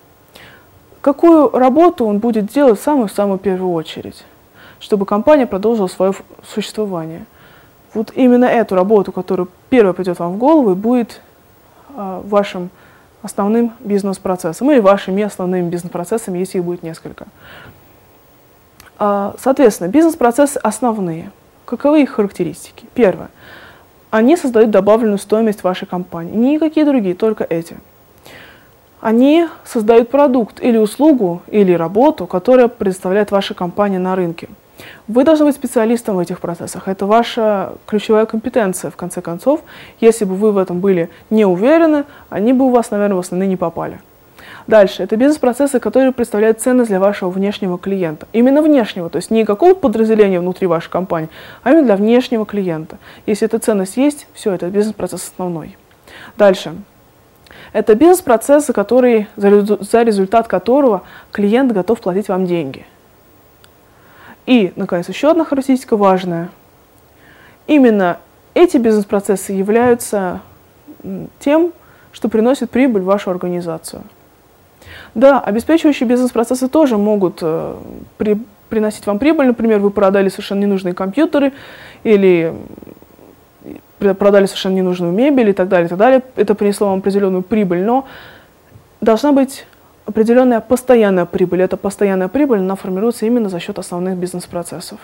Какую работу он будет делать в самую-самую первую очередь, чтобы компания продолжила свое существование? Вот именно эту работу, которая первая придет вам в голову, и будет э, вашим основным бизнес-процессом, или вашими основными бизнес-процессами, если их будет несколько. А, соответственно, бизнес-процессы основные. Каковы их характеристики? Первое. Они создают добавленную стоимость вашей компании. Никакие другие, только эти. Они создают продукт или услугу, или работу, которая предоставляет ваша компания на рынке. Вы должны быть специалистом в этих процессах. Это ваша ключевая компетенция, в конце концов. Если бы вы в этом были не уверены, они бы у вас, наверное, в основные не попали. Дальше. Это бизнес-процессы, которые представляют ценность для вашего внешнего клиента. Именно внешнего, то есть не какого-то подразделения внутри вашей компании, а именно для внешнего клиента. Если эта ценность есть, все, это бизнес-процесс основной. Дальше. Это бизнес-процессы, которые, за результат которого клиент готов платить вам деньги. И, наконец, еще одна характеристика важная. Именно эти бизнес-процессы являются тем, что приносит прибыль в вашу организацию. Да, обеспечивающие бизнес-процессы тоже могут э, при, приносить вам прибыль. Например, вы продали совершенно ненужные компьютеры или продали совершенно ненужную мебель и так далее, и так далее. Это принесло вам определенную прибыль, но должна быть определенная постоянная прибыль. Эта постоянная прибыль, она формируется именно за счет основных бизнес-процессов.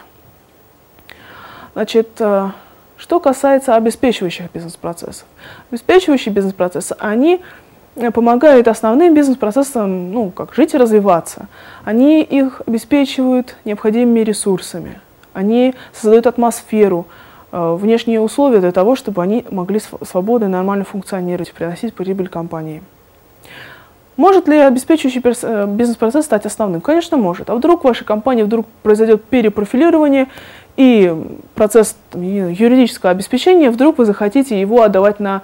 Значит, э, что касается обеспечивающих бизнес-процессов. Обеспечивающие бизнес-процессы, они помогают основным бизнес-процессам, ну, как жить и развиваться. Они их обеспечивают необходимыми ресурсами. Они создают атмосферу, э, внешние условия для того, чтобы они могли свободно и нормально функционировать, приносить прибыль компании. Может ли обеспечивающий бизнес-процесс стать основным? Конечно, может. А вдруг в вашей компании вдруг произойдет перепрофилирование и процесс там, юридического обеспечения, вдруг вы захотите его отдавать на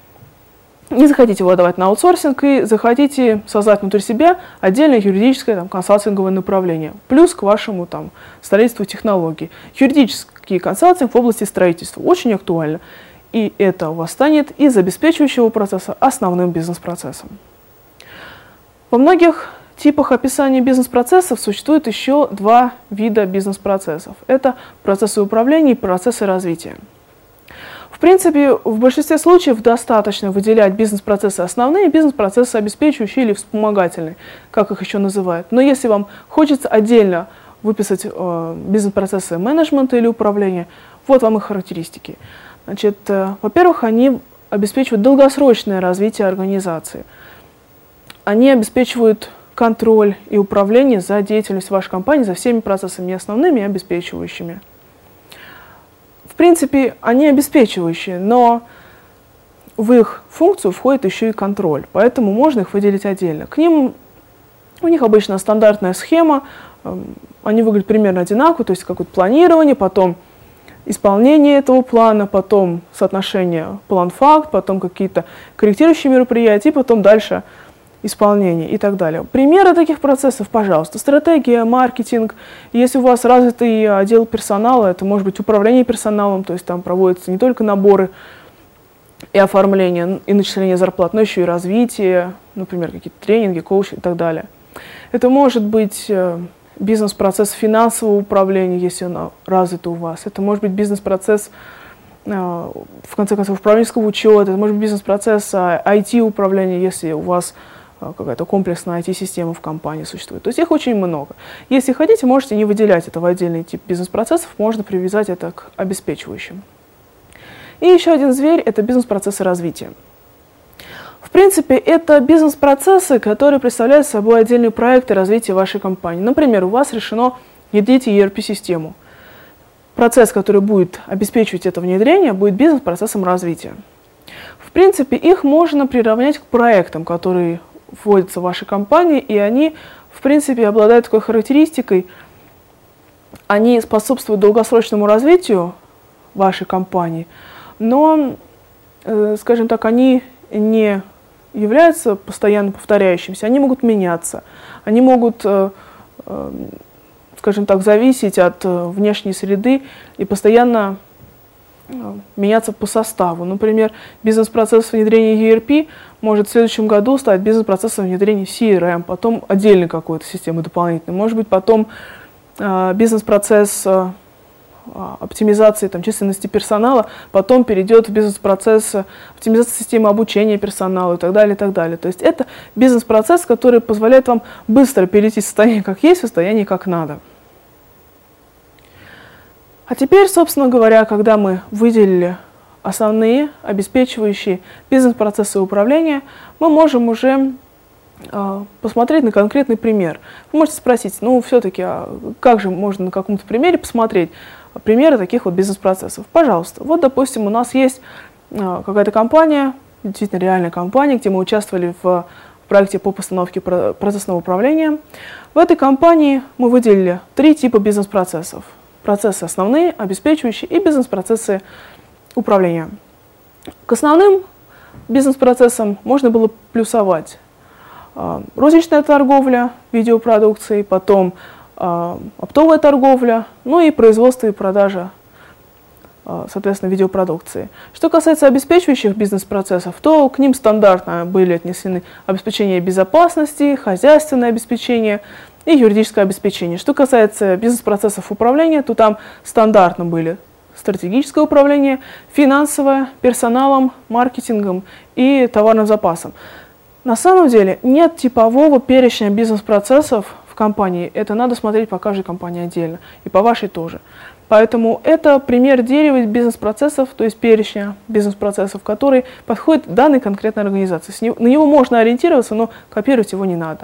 Не захотите его отдавать на аутсорсинг и захотите создать внутри себя отдельное юридическое там, консалтинговое направление, плюс к вашему там, строительству технологий. Юридический консалтинг в области строительства очень актуально. И это у вас станет из обеспечивающего процесса основным бизнес-процессом. Во многих типах описания бизнес-процессов существует еще два вида бизнес-процессов. Это процессы управления и процессы развития. В принципе, в большинстве случаев достаточно выделять бизнес-процессы основные, бизнес-процессы обеспечивающие или вспомогательные, как их еще называют. Но если вам хочется отдельно выписать э, бизнес-процессы менеджмента или управления, вот вам их характеристики. Значит, э, во-первых, они обеспечивают долгосрочное развитие организации. Они обеспечивают контроль и управление за деятельностью вашей компании, за всеми процессами основными и обеспечивающими. В принципе, они обеспечивающие, но в их функцию входит еще и контроль, поэтому можно их выделить отдельно. К ним, у них обычно стандартная схема, они выглядят примерно одинаково, то есть какое-то планирование, потом исполнение этого плана, потом соотношение план-факт, потом какие-то корректирующие мероприятия, и потом дальше исполнение и так далее. Примеры таких процессов, пожалуйста. Стратегия, маркетинг. Если у вас развитый отдел персонала, это может быть управление персоналом, то есть там проводятся не только наборы и оформление, и начисление зарплат, но еще и развитие, например, какие-то тренинги, коучинг и так далее. Это может быть бизнес-процесс финансового управления, если он развит у вас. Это может быть бизнес-процесс, в конце концов, управленческого учета, это может быть бизнес-процесс ай ти-управления, если у вас какая-то комплексная ай ти-система в компании существует. То есть их очень много. Если хотите, можете не выделять это в отдельный тип бизнес-процессов, можно привязать это к обеспечивающим. И еще один зверь – это бизнес-процессы развития. В принципе, это бизнес-процессы, которые представляют собой отдельные проекты развития вашей компании. Например, у вас решено внедрить и эр пи-систему. Процесс, который будет обеспечивать это внедрение, будет бизнес-процессом развития. В принципе, их можно приравнять к проектам, которые вводятся в вашей компании, и они, в принципе, обладают такой характеристикой, они способствуют долгосрочному развитию вашей компании, но, э, скажем так, они не являются постоянно повторяющимися, они могут меняться, они могут, э, э, скажем так, зависеть от э, внешней среды и постоянно э, меняться по составу. Например, бизнес-процесс внедрения и эр пи может в следующем году стать бизнес-процессом внедрения си эр эм, потом отдельной какой-то системы дополнительной. Может быть, потом э, бизнес-процесс э, оптимизации там, численности персонала, потом перейдет в бизнес-процесс оптимизации системы обучения персонала и так далее, и так далее. То есть это бизнес-процесс, который позволяет вам быстро перейти с состояния как есть в состояние как надо. А теперь, собственно говоря, когда мы выделили основные обеспечивающие бизнес-процессы управления, мы можем уже э, посмотреть на конкретный пример. Вы можете спросить, ну все-таки, а как же можно на каком-то примере посмотреть примеры таких вот бизнес-процессов? Пожалуйста. Вот, допустим, у нас есть э, какая-то компания, действительно реальная компания, где мы участвовали в проекте по постановке процессного управления. В этой компании мы выделили три типа бизнес-процессов. Процессы основные, обеспечивающие и бизнес-процессы управления. К основным бизнес-процессам можно было плюсовать э, розничная торговля видеопродукцией, потом э, оптовая торговля, ну и производство и продажа, э, соответственно, видеопродукции. Что касается обеспечивающих бизнес-процессов, то к ним стандартно были отнесены обеспечение безопасности, хозяйственное обеспечение и юридическое обеспечение. Что касается бизнес-процессов управления, то там стандартно были стратегическое управление, финансовое, персоналом, маркетингом и товарным запасом. На самом деле нет типового перечня бизнес-процессов в компании. Это надо смотреть по каждой компании отдельно. И по вашей тоже. Поэтому это пример дерева бизнес-процессов, то есть перечня бизнес-процессов, который подходит данной конкретной организации. На него можно ориентироваться, но копировать его не надо.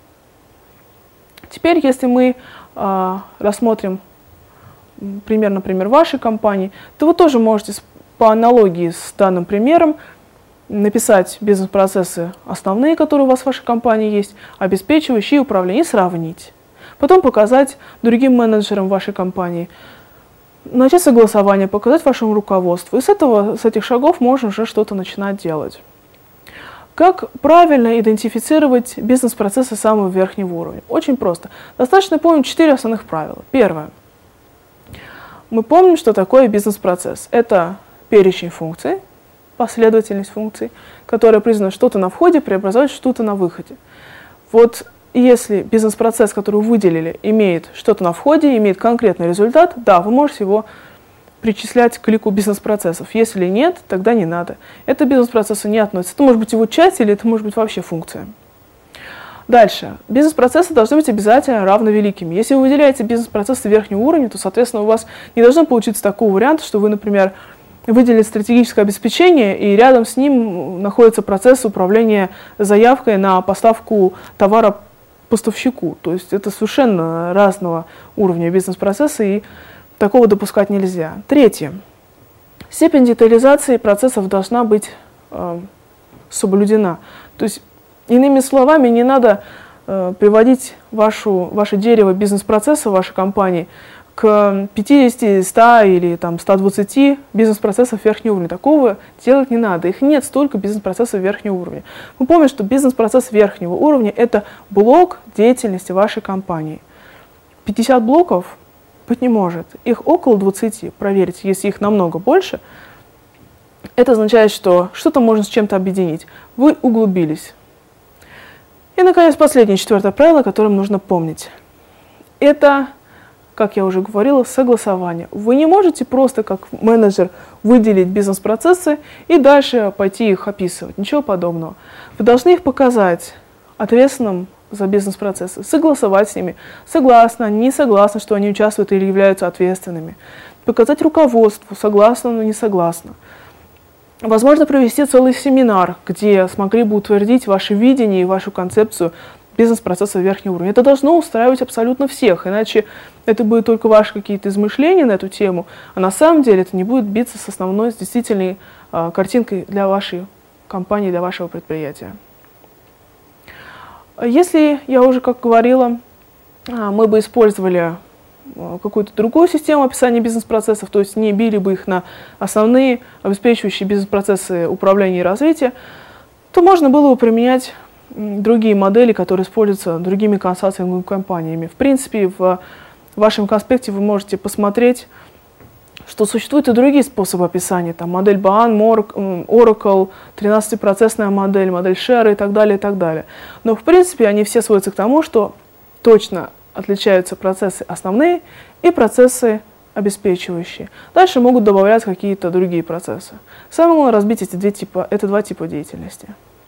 Теперь, если мы э, рассмотрим пример, например, вашей компании, то вы тоже можете по аналогии с данным примером написать бизнес-процессы основные, которые у вас в вашей компании есть, обеспечивающие управление, и сравнить. Потом показать другим менеджерам вашей компании, начать согласование, показать вашему руководству. И с, этого, с этих шагов можно уже что-то начинать делать. Как правильно идентифицировать бизнес-процессы самого верхнего уровня? Очень просто. Достаточно помнить четыре основных правила. Первое. Мы помним, что такое бизнес-процесс. Это перечень функций, последовательность функций, которая признана что-то на входе преобразовать что-то на выходе. Вот если бизнес-процесс, который вы выделили, имеет что-то на входе, имеет конкретный результат, да, вы можете его причислять к лику бизнес-процессов. Если нет, тогда не надо. Это бизнес-процессу не относится. Это может быть его часть или это может быть вообще функция. Дальше. Бизнес-процессы должны быть обязательно равновеликими. Если вы выделяете бизнес-процессы верхнего уровня, то, соответственно, у вас не должно получиться такого варианта, что вы, например, выделили стратегическое обеспечение, и рядом с ним находится процесс управления заявкой на поставку товара поставщику. То есть это совершенно разного уровня бизнес-процесса, и такого допускать нельзя. Третье. Степень детализации процессов должна быть э, соблюдена. То есть, иными словами, не надо э, приводить вашу, ваше дерево бизнес-процесса вашей компании к пятидесяти, ста или там, ста двадцати бизнес-процессов верхнего уровня. Такого делать не надо. Их нет столько бизнес-процессов верхнего уровня. Мы помним, что бизнес-процесс верхнего уровня – это блок деятельности вашей компании. пятьдесят блоков быть не может. Их около двадцати. Проверьте, если их намного больше, это означает, что что-то можно с чем-то объединить. Вы углубились. И, наконец, последнее, четвертое правило, о котором нужно помнить. Это, как я уже говорила, согласование. Вы не можете просто, как менеджер, выделить бизнес-процессы и дальше пойти их описывать. Ничего подобного. Вы должны их показать ответственным за бизнес-процессы, согласовать с ними, согласны, не согласны, что они участвуют или являются ответственными, показать руководству, согласно, но не согласны. Возможно, провести целый семинар, где смогли бы утвердить ваше видение и вашу концепцию бизнес-процесса верхнего уровня. Это должно устраивать абсолютно всех, иначе это будут только ваши какие-то измышления на эту тему, а на самом деле это не будет биться с основной, с действительной э, картинкой для вашей компании, для вашего предприятия. Если, я уже как говорила, мы бы использовали какую-то другую систему описания бизнес-процессов, то есть не били бы их на основные обеспечивающие бизнес-процессы управления и развития, то можно было бы применять другие модели, которые используются другими консалтинговыми компаниями. В принципе, в вашем конспекте вы можете посмотреть, что существуют и другие способы описания, там модель Баан, Oracle, тринадцатипроцессная модель, модель Share и так далее, и так далее. Но в принципе они все сводятся к тому, что точно отличаются процессы основные и процессы обеспечивающие. Дальше могут добавляться какие-то другие процессы. Самое главное разбить эти две типа, это два типа деятельности.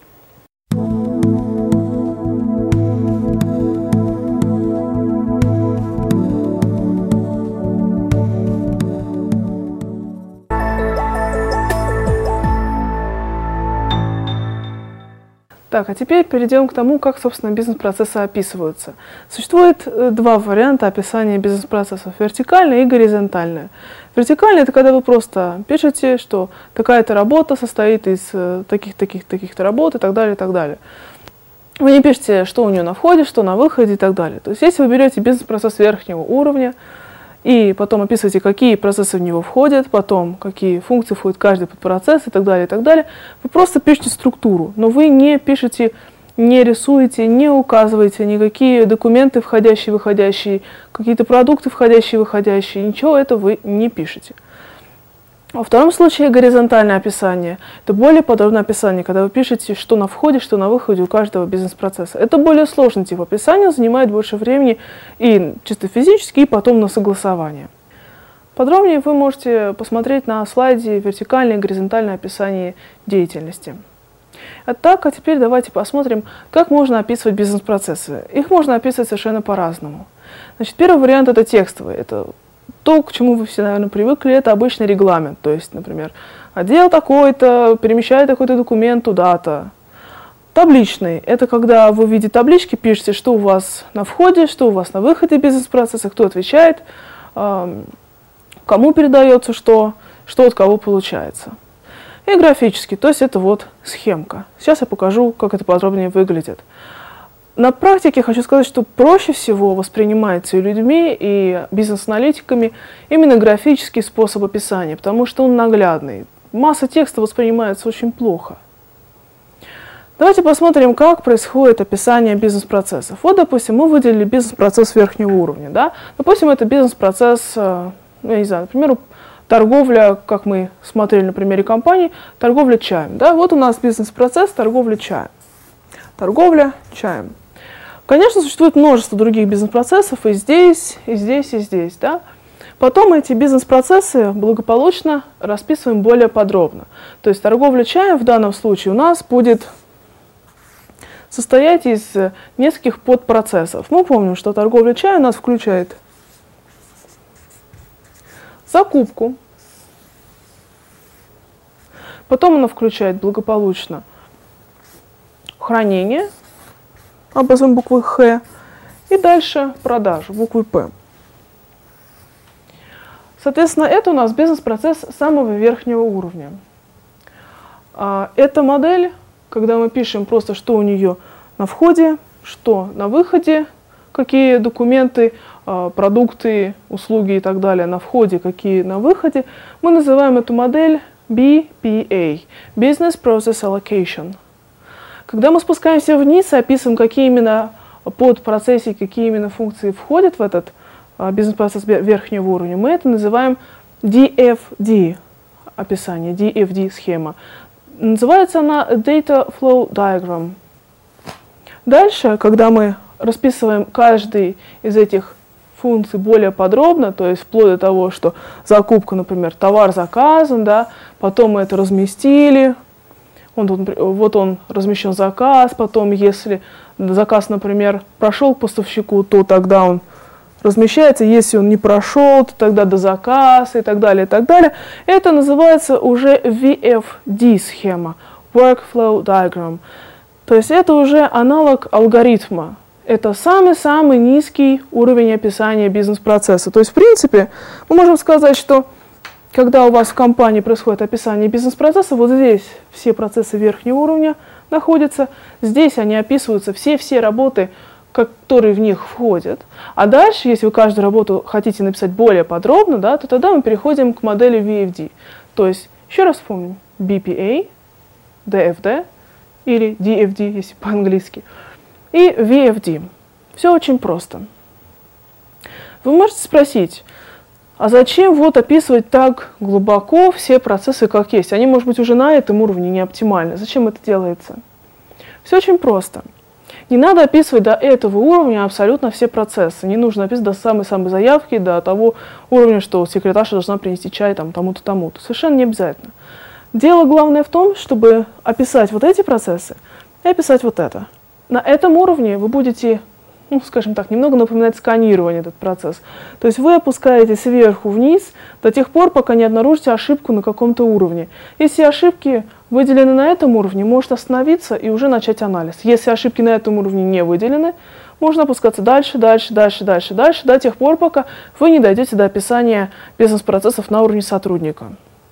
Так, а теперь перейдем к тому, как, собственно, бизнес-процессы описываются. Существует два варианта описания бизнес-процессов – вертикальное и горизонтальное. Вертикальное – это когда вы просто пишете, что такая-то работа состоит из таких-таких-таких-то работ и так далее, и так далее. Вы не пишете, что у нее на входе, что на выходе и так далее. То есть, если вы берете бизнес-процесс верхнего уровня, и потом описываете, какие процессы в него входят, потом какие функции входят в каждый подпроцесс и так далее, и так далее. Вы просто пишете структуру, но вы не пишете, не рисуете, не указываете никакие документы входящие, выходящие, какие-то продукты входящие, выходящие, ничего этого вы не пишете. Во втором случае горизонтальное описание. Это более подробное описание, когда вы пишете, что на входе, что на выходе у каждого бизнес-процесса. Это более сложный тип описания, занимает больше времени и чисто физически, и потом на согласование. Подробнее вы можете посмотреть на слайде вертикальное и горизонтальное описание деятельности. А так, а теперь давайте посмотрим, как можно описывать бизнес-процессы. Их можно описывать совершенно по-разному. Значит, первый вариант – это текстовый. Это то, к чему вы все, наверное, привыкли, это обычный регламент. То есть, например, отдел такой-то перемещает такой-то документ туда-то. Табличный – это когда вы в виде таблички пишете, что у вас на входе, что у вас на выходе бизнес-процесса, кто отвечает, кому передается что, что от кого получается. И графический, то есть это вот схемка. Сейчас я покажу, как это подробнее выглядит. На практике хочу сказать, что проще всего воспринимается и людьми, и бизнес-аналитиками именно графический способ описания, потому что он наглядный. Масса текста воспринимается очень плохо. Давайте посмотрим, как происходит описание бизнес-процессов. Вот, допустим, мы выделили бизнес-процесс верхнего уровня. Да? Допустим, это бизнес-процесс, я не знаю, например, торговля, как мы смотрели на примере компании, торговля чаем. Да? Вот у нас бизнес-процесс торговля чаем. Торговля чаем. Конечно, существует множество других бизнес-процессов и здесь, и здесь, и здесь. Да? Потом эти бизнес-процессы благополучно расписываем более подробно. То есть торговля чаем в данном случае у нас будет состоять из нескольких подпроцессов. Мы помним, что торговля чаем у нас включает закупку, потом она включает благополучно хранение, образуем буквой Х, и дальше продажу, буквой П. Соответственно, это у нас бизнес-процесс самого верхнего уровня. Эта модель, когда мы пишем просто, что у нее на входе, что на выходе, какие документы, продукты, услуги и так далее на входе, какие на выходе, мы называем эту модель би пи эй – Business Process Allocation. Когда мы спускаемся вниз и описываем, какие именно подпроцессы, какие именно функции входят в этот бизнес-процесс верхнего уровня, мы это называем ди эф ди, описание, ди эф ди-схема. Называется она Data Flow Diagram. Дальше, когда мы расписываем каждый из этих функций более подробно, то есть вплоть до того, что закупка, например, товар заказан, да, потом мы это разместили, он тут, вот он размещен заказ, потом если заказ, например, прошел к поставщику, то тогда он размещается, если он не прошел, то тогда до заказа и так далее, и так далее. Это называется уже ви эф ди-схема, Workflow Diagram. То есть это уже аналог алгоритма. Это самый-самый низкий уровень описания бизнес-процесса. То есть, в принципе, мы можем сказать, что когда у вас в компании происходит описание бизнес-процесса, вот здесь все процессы верхнего уровня находятся, здесь они описываются, все-все работы, которые в них входят. А дальше, если вы каждую работу хотите написать более подробно, да, то тогда мы переходим к модели ви эф ди. То есть, еще раз вспомним, би пи эй, ди эф ди или ди эф ди, если по-английски, и ви эф ди. Все очень просто. Вы можете спросить, а зачем вот описывать так глубоко все процессы, как есть? Они, может быть, уже на этом уровне не оптимальны. Зачем это делается? Все очень просто. Не надо описывать до этого уровня абсолютно все процессы. Не нужно описывать до самой-самой заявки, до того уровня, что секретарша должна принести чай там, тому-то, тому-то. Совершенно не обязательно. Дело главное в том, чтобы описать вот эти процессы и описать вот это. На этом уровне вы будете, ну, скажем так, немного напоминать сканирование, этот процесс. То есть вы опускаетесь сверху вниз до тех пор, пока не обнаружите ошибку на каком-то уровне. Если ошибки выделены на этом уровне, может остановиться и уже начать анализ. Если ошибки на этом уровне не выделены, можно опускаться дальше, дальше, дальше, дальше, дальше, до тех пор, пока вы не дойдете до описания бизнес-процессов на уровне сотрудника.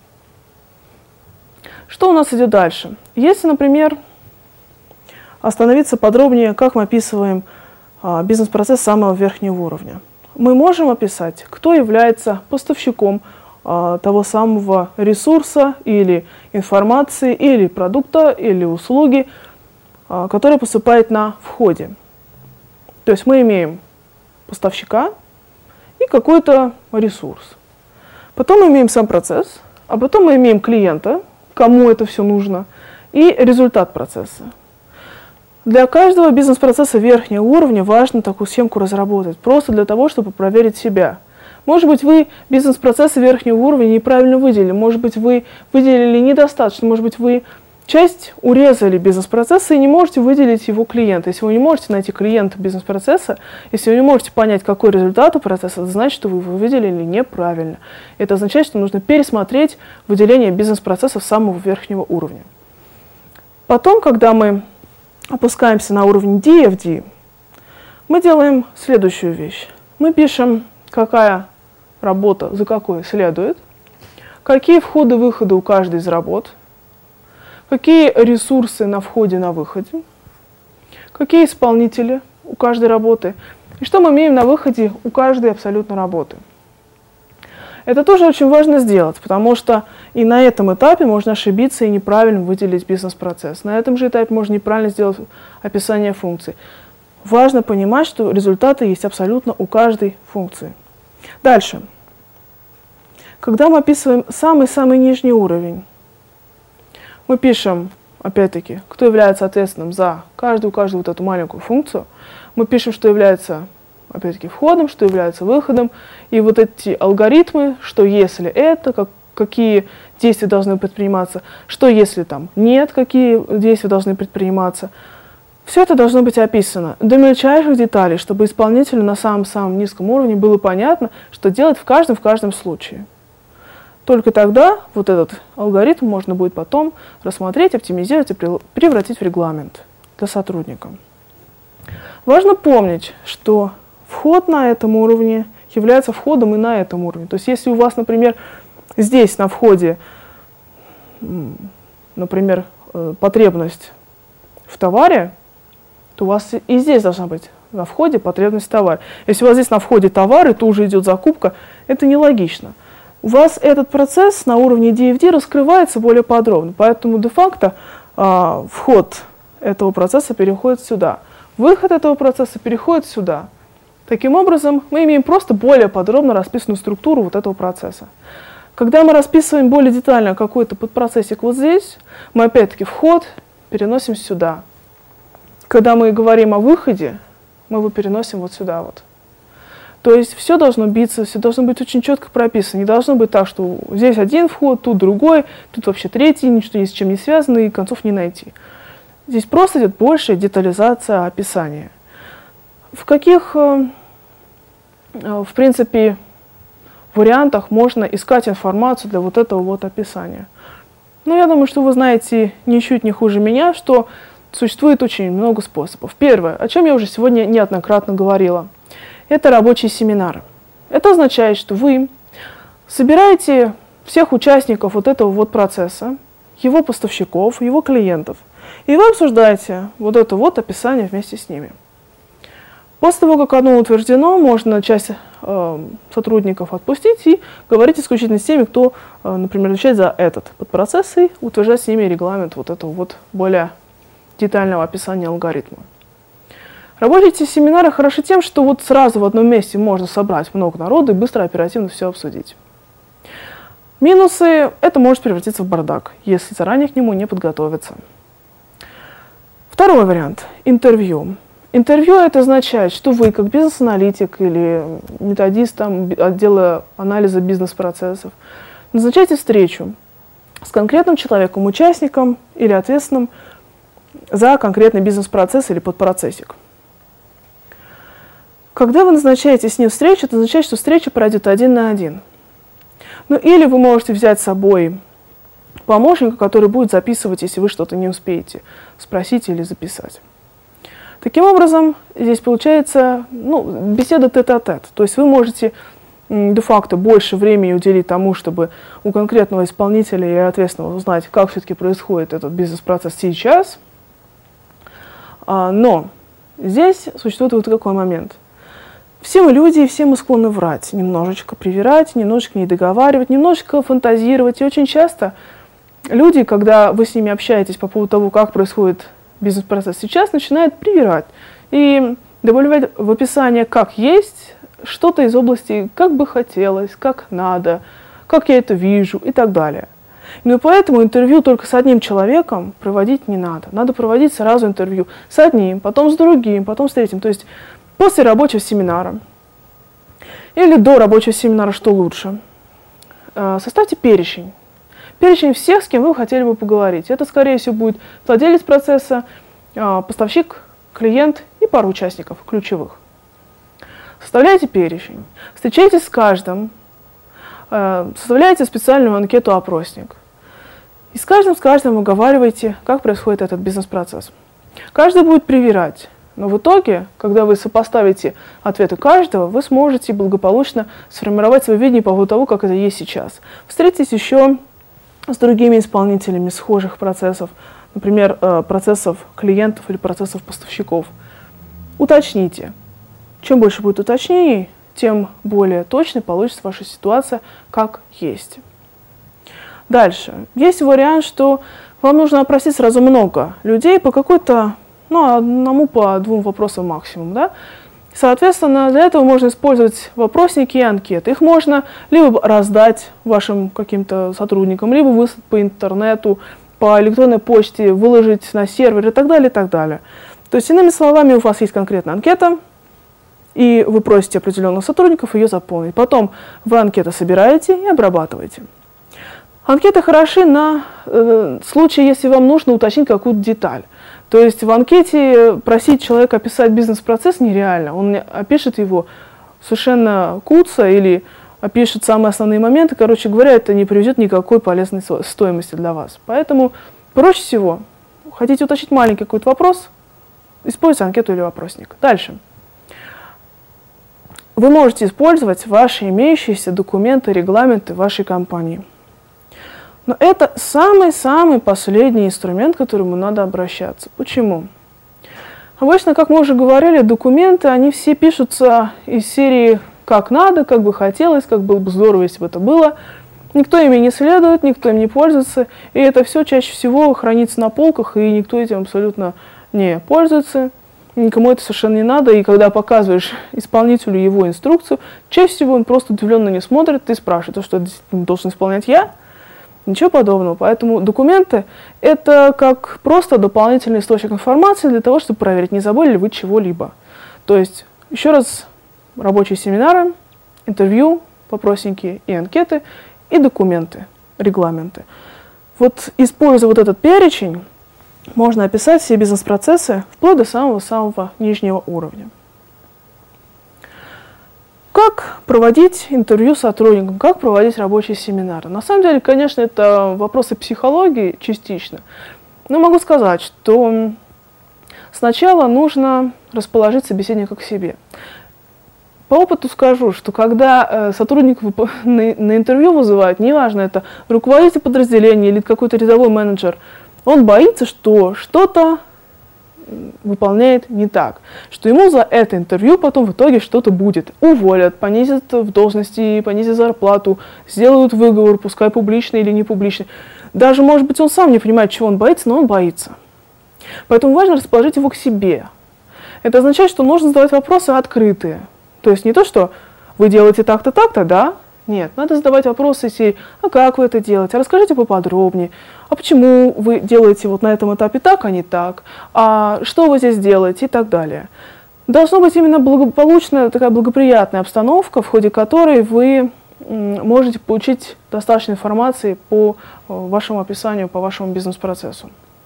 Что у нас идет дальше? Если, например, остановиться подробнее, как мы описываем а, бизнес-процесс самого верхнего уровня. Мы можем описать, кто является поставщиком а, того самого ресурса или информации, или продукта, или услуги, а, который поступает на входе. То есть мы имеем поставщика и какой-то ресурс. Потом мы имеем сам процесс, а потом мы имеем клиента, кому это все нужно, и результат процесса. Для каждого бизнес-процесса верхнего уровня важно такую схемку разработать, просто для того, чтобы проверить себя. Может быть, вы бизнес-процессы верхнего уровня неправильно выделили, может быть, вы выделили недостаточно, может быть, вы часть урезали бизнес-процесса и не можете выделить его клиента. Если вы не можете найти клиента бизнес-процесса, если вы не можете понять, какой результат у процесса, это значит, что вы его выделили неправильно. Это означает, что нужно пересмотреть выделение бизнес-процессов самого верхнего уровня. Потом, когда мы опускаемся на уровень ди эф ди, мы делаем следующую вещь. Мы пишем, какая работа за какой следует, какие входы-выходы у каждой из работ, какие ресурсы на входе, на выходе, какие исполнители у каждой работы, и что мы имеем на выходе у каждой абсолютно работы. Это тоже очень важно сделать, потому что и на этом этапе можно ошибиться и неправильно выделить бизнес-процесс. На этом же этапе можно неправильно сделать описание функций. Важно понимать, что результаты есть абсолютно у каждой функции. Дальше. Когда мы описываем самый-самый нижний уровень, мы пишем, опять-таки, кто является ответственным за каждую-каждую вот эту маленькую функцию. Мы пишем, что является, опять-таки, входом, что является выходом. И вот эти алгоритмы, что если это, как, какие действия должны предприниматься, что если там нет, какие действия должны предприниматься. Все это должно быть описано до мельчайших деталей, чтобы исполнителю на самом-самом низком уровне было понятно, что делать в каждом, в каждом случае. Только тогда вот этот алгоритм можно будет потом рассмотреть, оптимизировать и превратить в регламент для сотрудника. Важно помнить, что вход на этом уровне является входом и на этом уровне. То есть если у вас, например, здесь на входе, например, потребность в товаре, то у вас и здесь должна быть на входе потребность в товаре. Если у вас здесь на входе товары, то уже идет закупка, это нелогично. У вас этот процесс на уровне ди эф ди раскрывается более подробно, поэтому де-факто а, вход этого процесса переходит сюда, выход этого процесса переходит сюда. Таким образом, мы имеем просто более подробно расписанную структуру вот этого процесса. Когда мы расписываем более детально какой-то подпроцессик вот здесь, мы опять-таки вход переносим сюда. Когда мы говорим о выходе, мы его переносим вот сюда вот. То есть все должно биться, все должно быть очень четко прописано. Не должно быть так, что здесь один вход, тут другой, тут вообще третий, ничто ни с чем не связано, и концов не найти. Здесь просто идет большая детализация описания. В каких, в принципе, вариантах можно искать информацию для вот этого вот описания? Ну, я думаю, что вы знаете ничуть не хуже меня, что существует очень много способов. Первое, о чем я уже сегодня неоднократно говорила, это рабочие семинары. Это означает, что вы собираете всех участников вот этого вот процесса, его поставщиков, его клиентов, и вы обсуждаете вот это вот описание вместе с ними. После того, как оно утверждено, можно часть э, сотрудников отпустить и говорить исключительно с теми, кто, э, например, отвечает за этот подпроцесс, и утверждать с ними регламент вот этого вот более детального описания алгоритма. Рабочие семинары хороши тем, что вот сразу в одном месте можно собрать много народу и быстро, оперативно все обсудить. Минусы – это может превратиться в бардак, если заранее к нему не подготовиться. Второй вариант – интервью. Интервью – это означает, что вы, как бизнес-аналитик или методист там, отдела анализа бизнес-процессов, назначаете встречу с конкретным человеком, участником или ответственным за конкретный бизнес-процесс или подпроцессик. Когда вы назначаете с ним встречу, это означает, что встреча пройдет один на один. Ну или вы можете взять с собой помощника, который будет записывать, если вы что-то не успеете спросить или записать. Таким образом, здесь получается ну, беседа тет-а-тет. То есть вы можете де-факто больше времени уделить тому, чтобы у конкретного исполнителя или ответственного узнать, как все-таки происходит этот бизнес-процесс сейчас. Но здесь существует вот такой момент. Все мы люди, и все мы склонны врать, немножечко привирать, немножечко не договаривать, немножечко фантазировать. И очень часто люди, когда вы с ними общаетесь по поводу того, как происходит бизнес-процесс сейчас, начинают привирать и добавлять в описание как есть что-то из области как бы хотелось, как надо, как я это вижу и так далее. Именно поэтому интервью только с одним человеком проводить не надо. Надо проводить сразу интервью с одним, потом с другим, потом с третьим. То есть после рабочего семинара или до рабочего семинара, что лучше, составьте перечень. Перечень всех, с кем вы хотели бы поговорить. Это, скорее всего, будет владелец процесса, поставщик, клиент и пара участников ключевых. Составляйте перечень, встречайтесь с каждым, составляйте специальную анкету-опросник. И с каждым, с каждым уговаривайте, как происходит этот бизнес-процесс. Каждый будет привирать. Но в итоге, когда вы сопоставите ответы каждого, вы сможете благополучно сформировать свое видение по поводу того, как это есть сейчас. Встретитесь еще с другими исполнителями схожих процессов, например, процессов клиентов или процессов поставщиков. Уточните. Чем больше будет уточнений, тем более точно получится ваша ситуация как есть. Дальше. Есть вариант, что вам нужно опросить сразу много людей по какой-то ну, одному по двум вопросам максимум, да? Соответственно, для этого можно использовать вопросники и анкеты. Их можно либо раздать вашим каким-то сотрудникам, либо выслать по интернету, по электронной почте, выложить на сервер и так далее, и так далее. То есть, иными словами, у вас есть конкретная анкета, и вы просите определенных сотрудников ее заполнить. Потом вы анкету собираете и обрабатываете. Анкеты хороши на э, случай, если вам нужно уточнить какую-то деталь. То есть в анкете просить человека описать бизнес-процесс нереально. Он опишет его совершенно куца или опишет самые основные моменты. Короче говоря, это не приведет никакой полезной стоимости для вас. Поэтому проще всего, хотите уточнить маленький какой-то вопрос, используйте анкету или вопросник. Дальше. Вы можете использовать ваши имеющиеся документы, регламенты вашей компании. Но это самый-самый последний инструмент, к которому надо обращаться. Почему? Обычно, как мы уже говорили, документы, они все пишутся из серии «как надо», «как бы хотелось», «как было бы здорово, если бы это было». Никто ими не следует, никто им не пользуется, и это все чаще всего хранится на полках, и никто этим абсолютно не пользуется. Никому это совершенно не надо, и когда показываешь исполнителю его инструкцию, чаще всего он просто удивленно не смотрит и спрашивает: а что, действительно должен исполнять я? Ничего подобного. Поэтому документы – это как просто дополнительный источник информации для того, чтобы проверить, не забыли ли вы чего-либо. То есть, еще раз, рабочие семинары, интервью, вопросники и анкеты, и документы, регламенты. Вот, используя вот этот перечень, можно описать все бизнес-процессы вплоть до самого-самого нижнего уровня. Как проводить интервью с сотрудником, как проводить рабочие семинары? На самом деле, конечно, это вопросы психологии частично, но могу сказать, что сначала нужно расположить собеседника к себе. По опыту скажу, что когда э, сотрудников на, на интервью вызывают, неважно, это руководитель подразделения или какой-то рядовой менеджер, он боится, что что-то выполняет не так, что ему за это интервью потом в итоге что-то будет. Уволят, понизят в должности, понизят зарплату, сделают выговор, пускай публичный или не публичный. Даже, может быть, он сам не понимает, чего он боится, но он боится. Поэтому важно расположить его к себе. Это означает, что нужно задавать вопросы открытые. То есть не то, что вы делаете так-то, так-то, да? Нет, надо задавать вопросы серии: а как вы это делаете? Расскажите поподробнее. А почему вы делаете вот на этом этапе так, а не так? А что вы здесь делаете? И так далее. Должна быть именно благополучная, такая благоприятная обстановка, в ходе которой вы можете получить достаточно информации по вашему описанию, по вашему бизнес-процессу.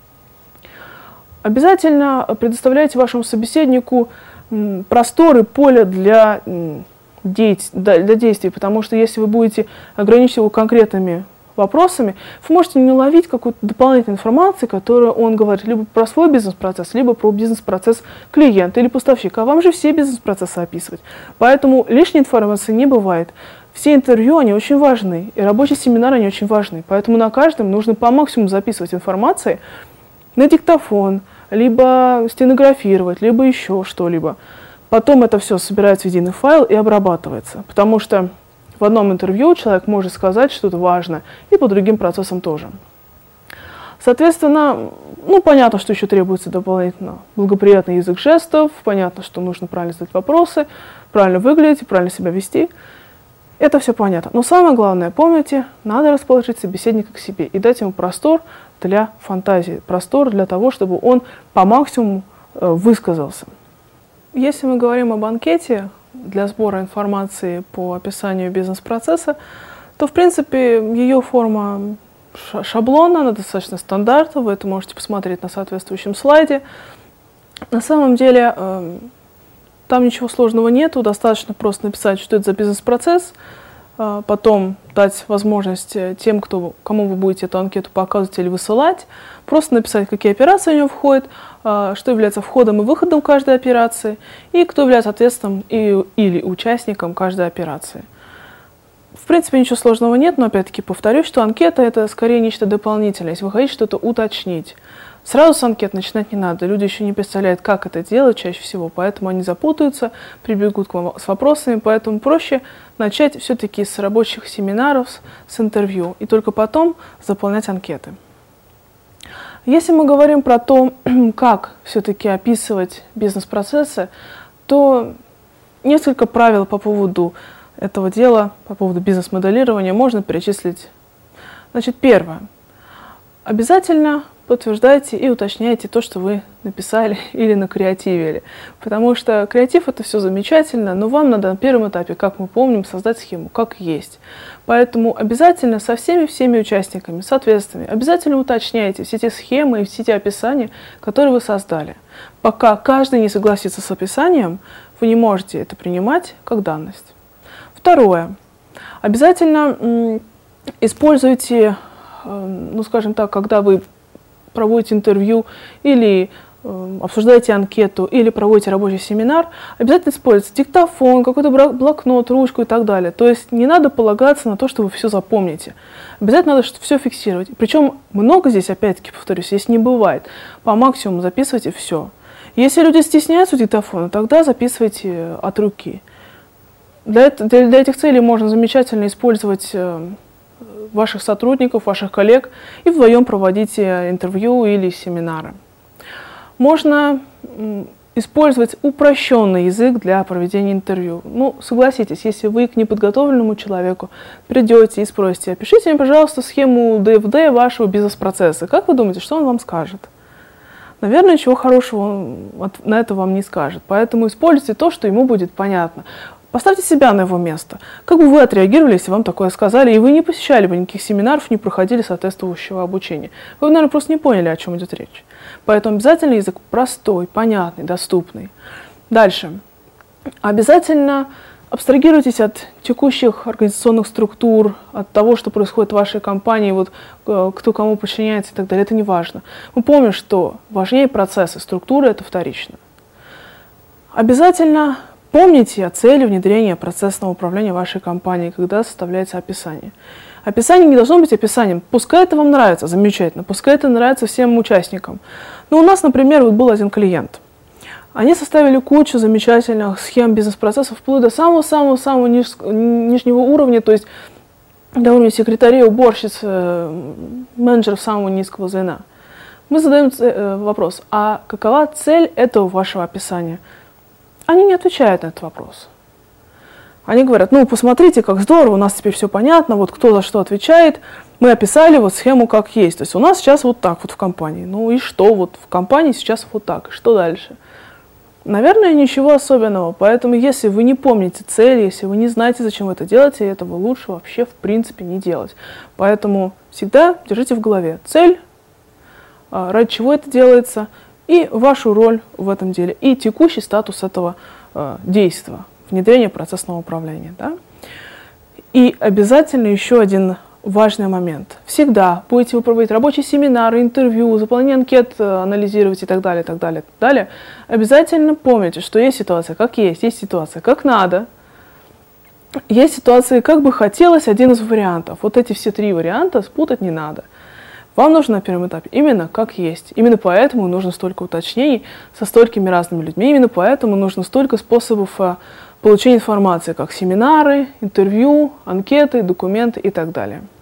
Обязательно предоставляйте вашему собеседнику просторы, поле для, для действий, потому что если вы будете ограничивать его конкретными вопросами, вы можете не уловить какую-то дополнительную информацию, которую он говорит либо про свой бизнес-процесс, либо про бизнес-процесс клиента или поставщика. А вам же все бизнес-процессы описывать. Поэтому лишней информации не бывает. Все интервью, они очень важны, и рабочие семинары, они очень важны. Поэтому на каждом нужно по максимуму записывать информацию на диктофон, либо стенографировать, либо еще что-либо. Потом это все собирается в единый файл и обрабатывается. Потому что в одном интервью человек может сказать что-то важное, и по другим процессам тоже. Соответственно, ну, понятно, что еще требуется дополнительно благоприятный язык жестов, понятно, что нужно правильно задать вопросы, правильно выглядеть, правильно себя вести. Это все понятно. Но самое главное, помните, надо расположить собеседника к себе и дать ему простор для фантазии, простор для того, чтобы он по максимуму э, высказался. Если мы говорим об анкете для сбора информации по описанию бизнес-процесса, то, в принципе, ее форма шаблонна, она достаточно стандартна, вы это можете посмотреть на соответствующем слайде. На самом деле, э, там ничего сложного нету, достаточно просто написать, что это за бизнес-процесс, э, потом дать возможность тем, кто, кому вы будете эту анкету показывать или высылать, просто написать, какие операции в нее входят, э, что является входом и выходом каждой операции, и кто является ответственным и, или участником каждой операции. В принципе, ничего сложного нет, но опять-таки повторюсь, что анкета – это скорее нечто дополнительное, если вы хотите что-то уточнить. Сразу с анкет начинать не надо, люди еще не представляют, как это делать чаще всего, поэтому они запутаются, прибегут к вам с вопросами, поэтому проще начать все-таки с рабочих семинаров, с интервью, и только потом заполнять анкеты. Если мы говорим про то, как все-таки описывать бизнес-процессы, то несколько правил по поводу этого дела, по поводу бизнес-моделирования можно перечислить. Значит, первое. Обязательно подтверждайте и уточняйте то, что вы написали или накреативили. Потому что креатив — это все замечательно, но вам надо на первом этапе, как мы помним, создать схему, как есть. Поэтому обязательно со всеми-всеми участниками, соответственно, обязательно уточняйте все те схемы и все те описания, которые вы создали. Пока каждый не согласится с описанием, вы не можете это принимать как данность. Второе. Обязательно используйте, ну скажем так, когда вы проводите интервью или э, обсуждаете анкету, или проводите рабочий семинар, обязательно используйте диктофон, какой-то блокнот, ручку и так далее. То есть не надо полагаться на то, что вы все запомните. Обязательно надо все фиксировать. Причем много здесь, опять-таки, повторюсь, здесь не бывает. По максимуму записывайте все. Если люди стесняются диктофона, тогда записывайте от руки. Для, это, для, для этих целей можно замечательно использовать э, ваших сотрудников, ваших коллег и вдвоем проводите интервью или семинары. Можно использовать упрощенный язык для проведения интервью. Ну, согласитесь, если вы к неподготовленному человеку придете и спросите: опишите мне, пожалуйста, схему ди эф ди вашего бизнес-процесса. Как вы думаете, что он вам скажет? Наверное, ничего хорошего он на это вам не скажет. Поэтому используйте то, что ему будет понятно. Поставьте себя на его место. Как бы вы отреагировали, если вам такое сказали, и вы не посещали бы никаких семинаров, не проходили соответствующего обучения? Вы, наверное, просто не поняли, о чем идет речь. Поэтому обязательно язык простой, понятный, доступный. Дальше. Обязательно абстрагируйтесь от текущих организационных структур, от того, что происходит в вашей компании, вот, кто кому подчиняется и так далее. Это не важно. Мы помним, что важнее процессы, структуры — это вторично. Обязательно помните о цели внедрения процессного управления вашей компании, когда составляется описание. Описание не должно быть описанием. Пускай это вам нравится, замечательно, пускай это нравится всем участникам. Но у нас, например, вот был один клиент. Они составили кучу замечательных схем бизнес-процессов, вплоть до самого-самого-самого ниж, нижнего уровня, то есть до уровня секретарей, уборщиц, менеджеров самого низкого звена. Мы задаем вопрос: а какова цель этого вашего описания? Они не отвечают на этот вопрос. Они говорят: ну, посмотрите, как здорово, у нас теперь все понятно, вот кто за что отвечает, мы описали вот схему как есть. То есть у нас сейчас вот так вот в компании. Ну и что? Вот в компании сейчас вот так. Что дальше? Наверное, ничего особенного. Поэтому, если вы не помните цели, если вы не знаете, зачем вы это делаете, этого лучше вообще в принципе не делать. Поэтому всегда держите в голове цель, ради чего это делается, и вашу роль в этом деле, и текущий статус этого э, действия, внедрения процессного управления. Да? И обязательно еще один важный момент. Всегда будете вы проводить рабочие семинары, интервью, заполнение анкет, анализировать и так далее, так далее, так далее. Обязательно помните, что есть ситуация как есть, есть ситуация как надо, есть ситуации как бы хотелось, один из вариантов. Вот эти все три варианта спутать не надо. Вам нужно на первом этапе именно как есть. Именно поэтому нужно столько уточнений со столькими разными людьми. Именно поэтому нужно столько способов получения информации, как семинары, интервью, анкеты, документы и так далее.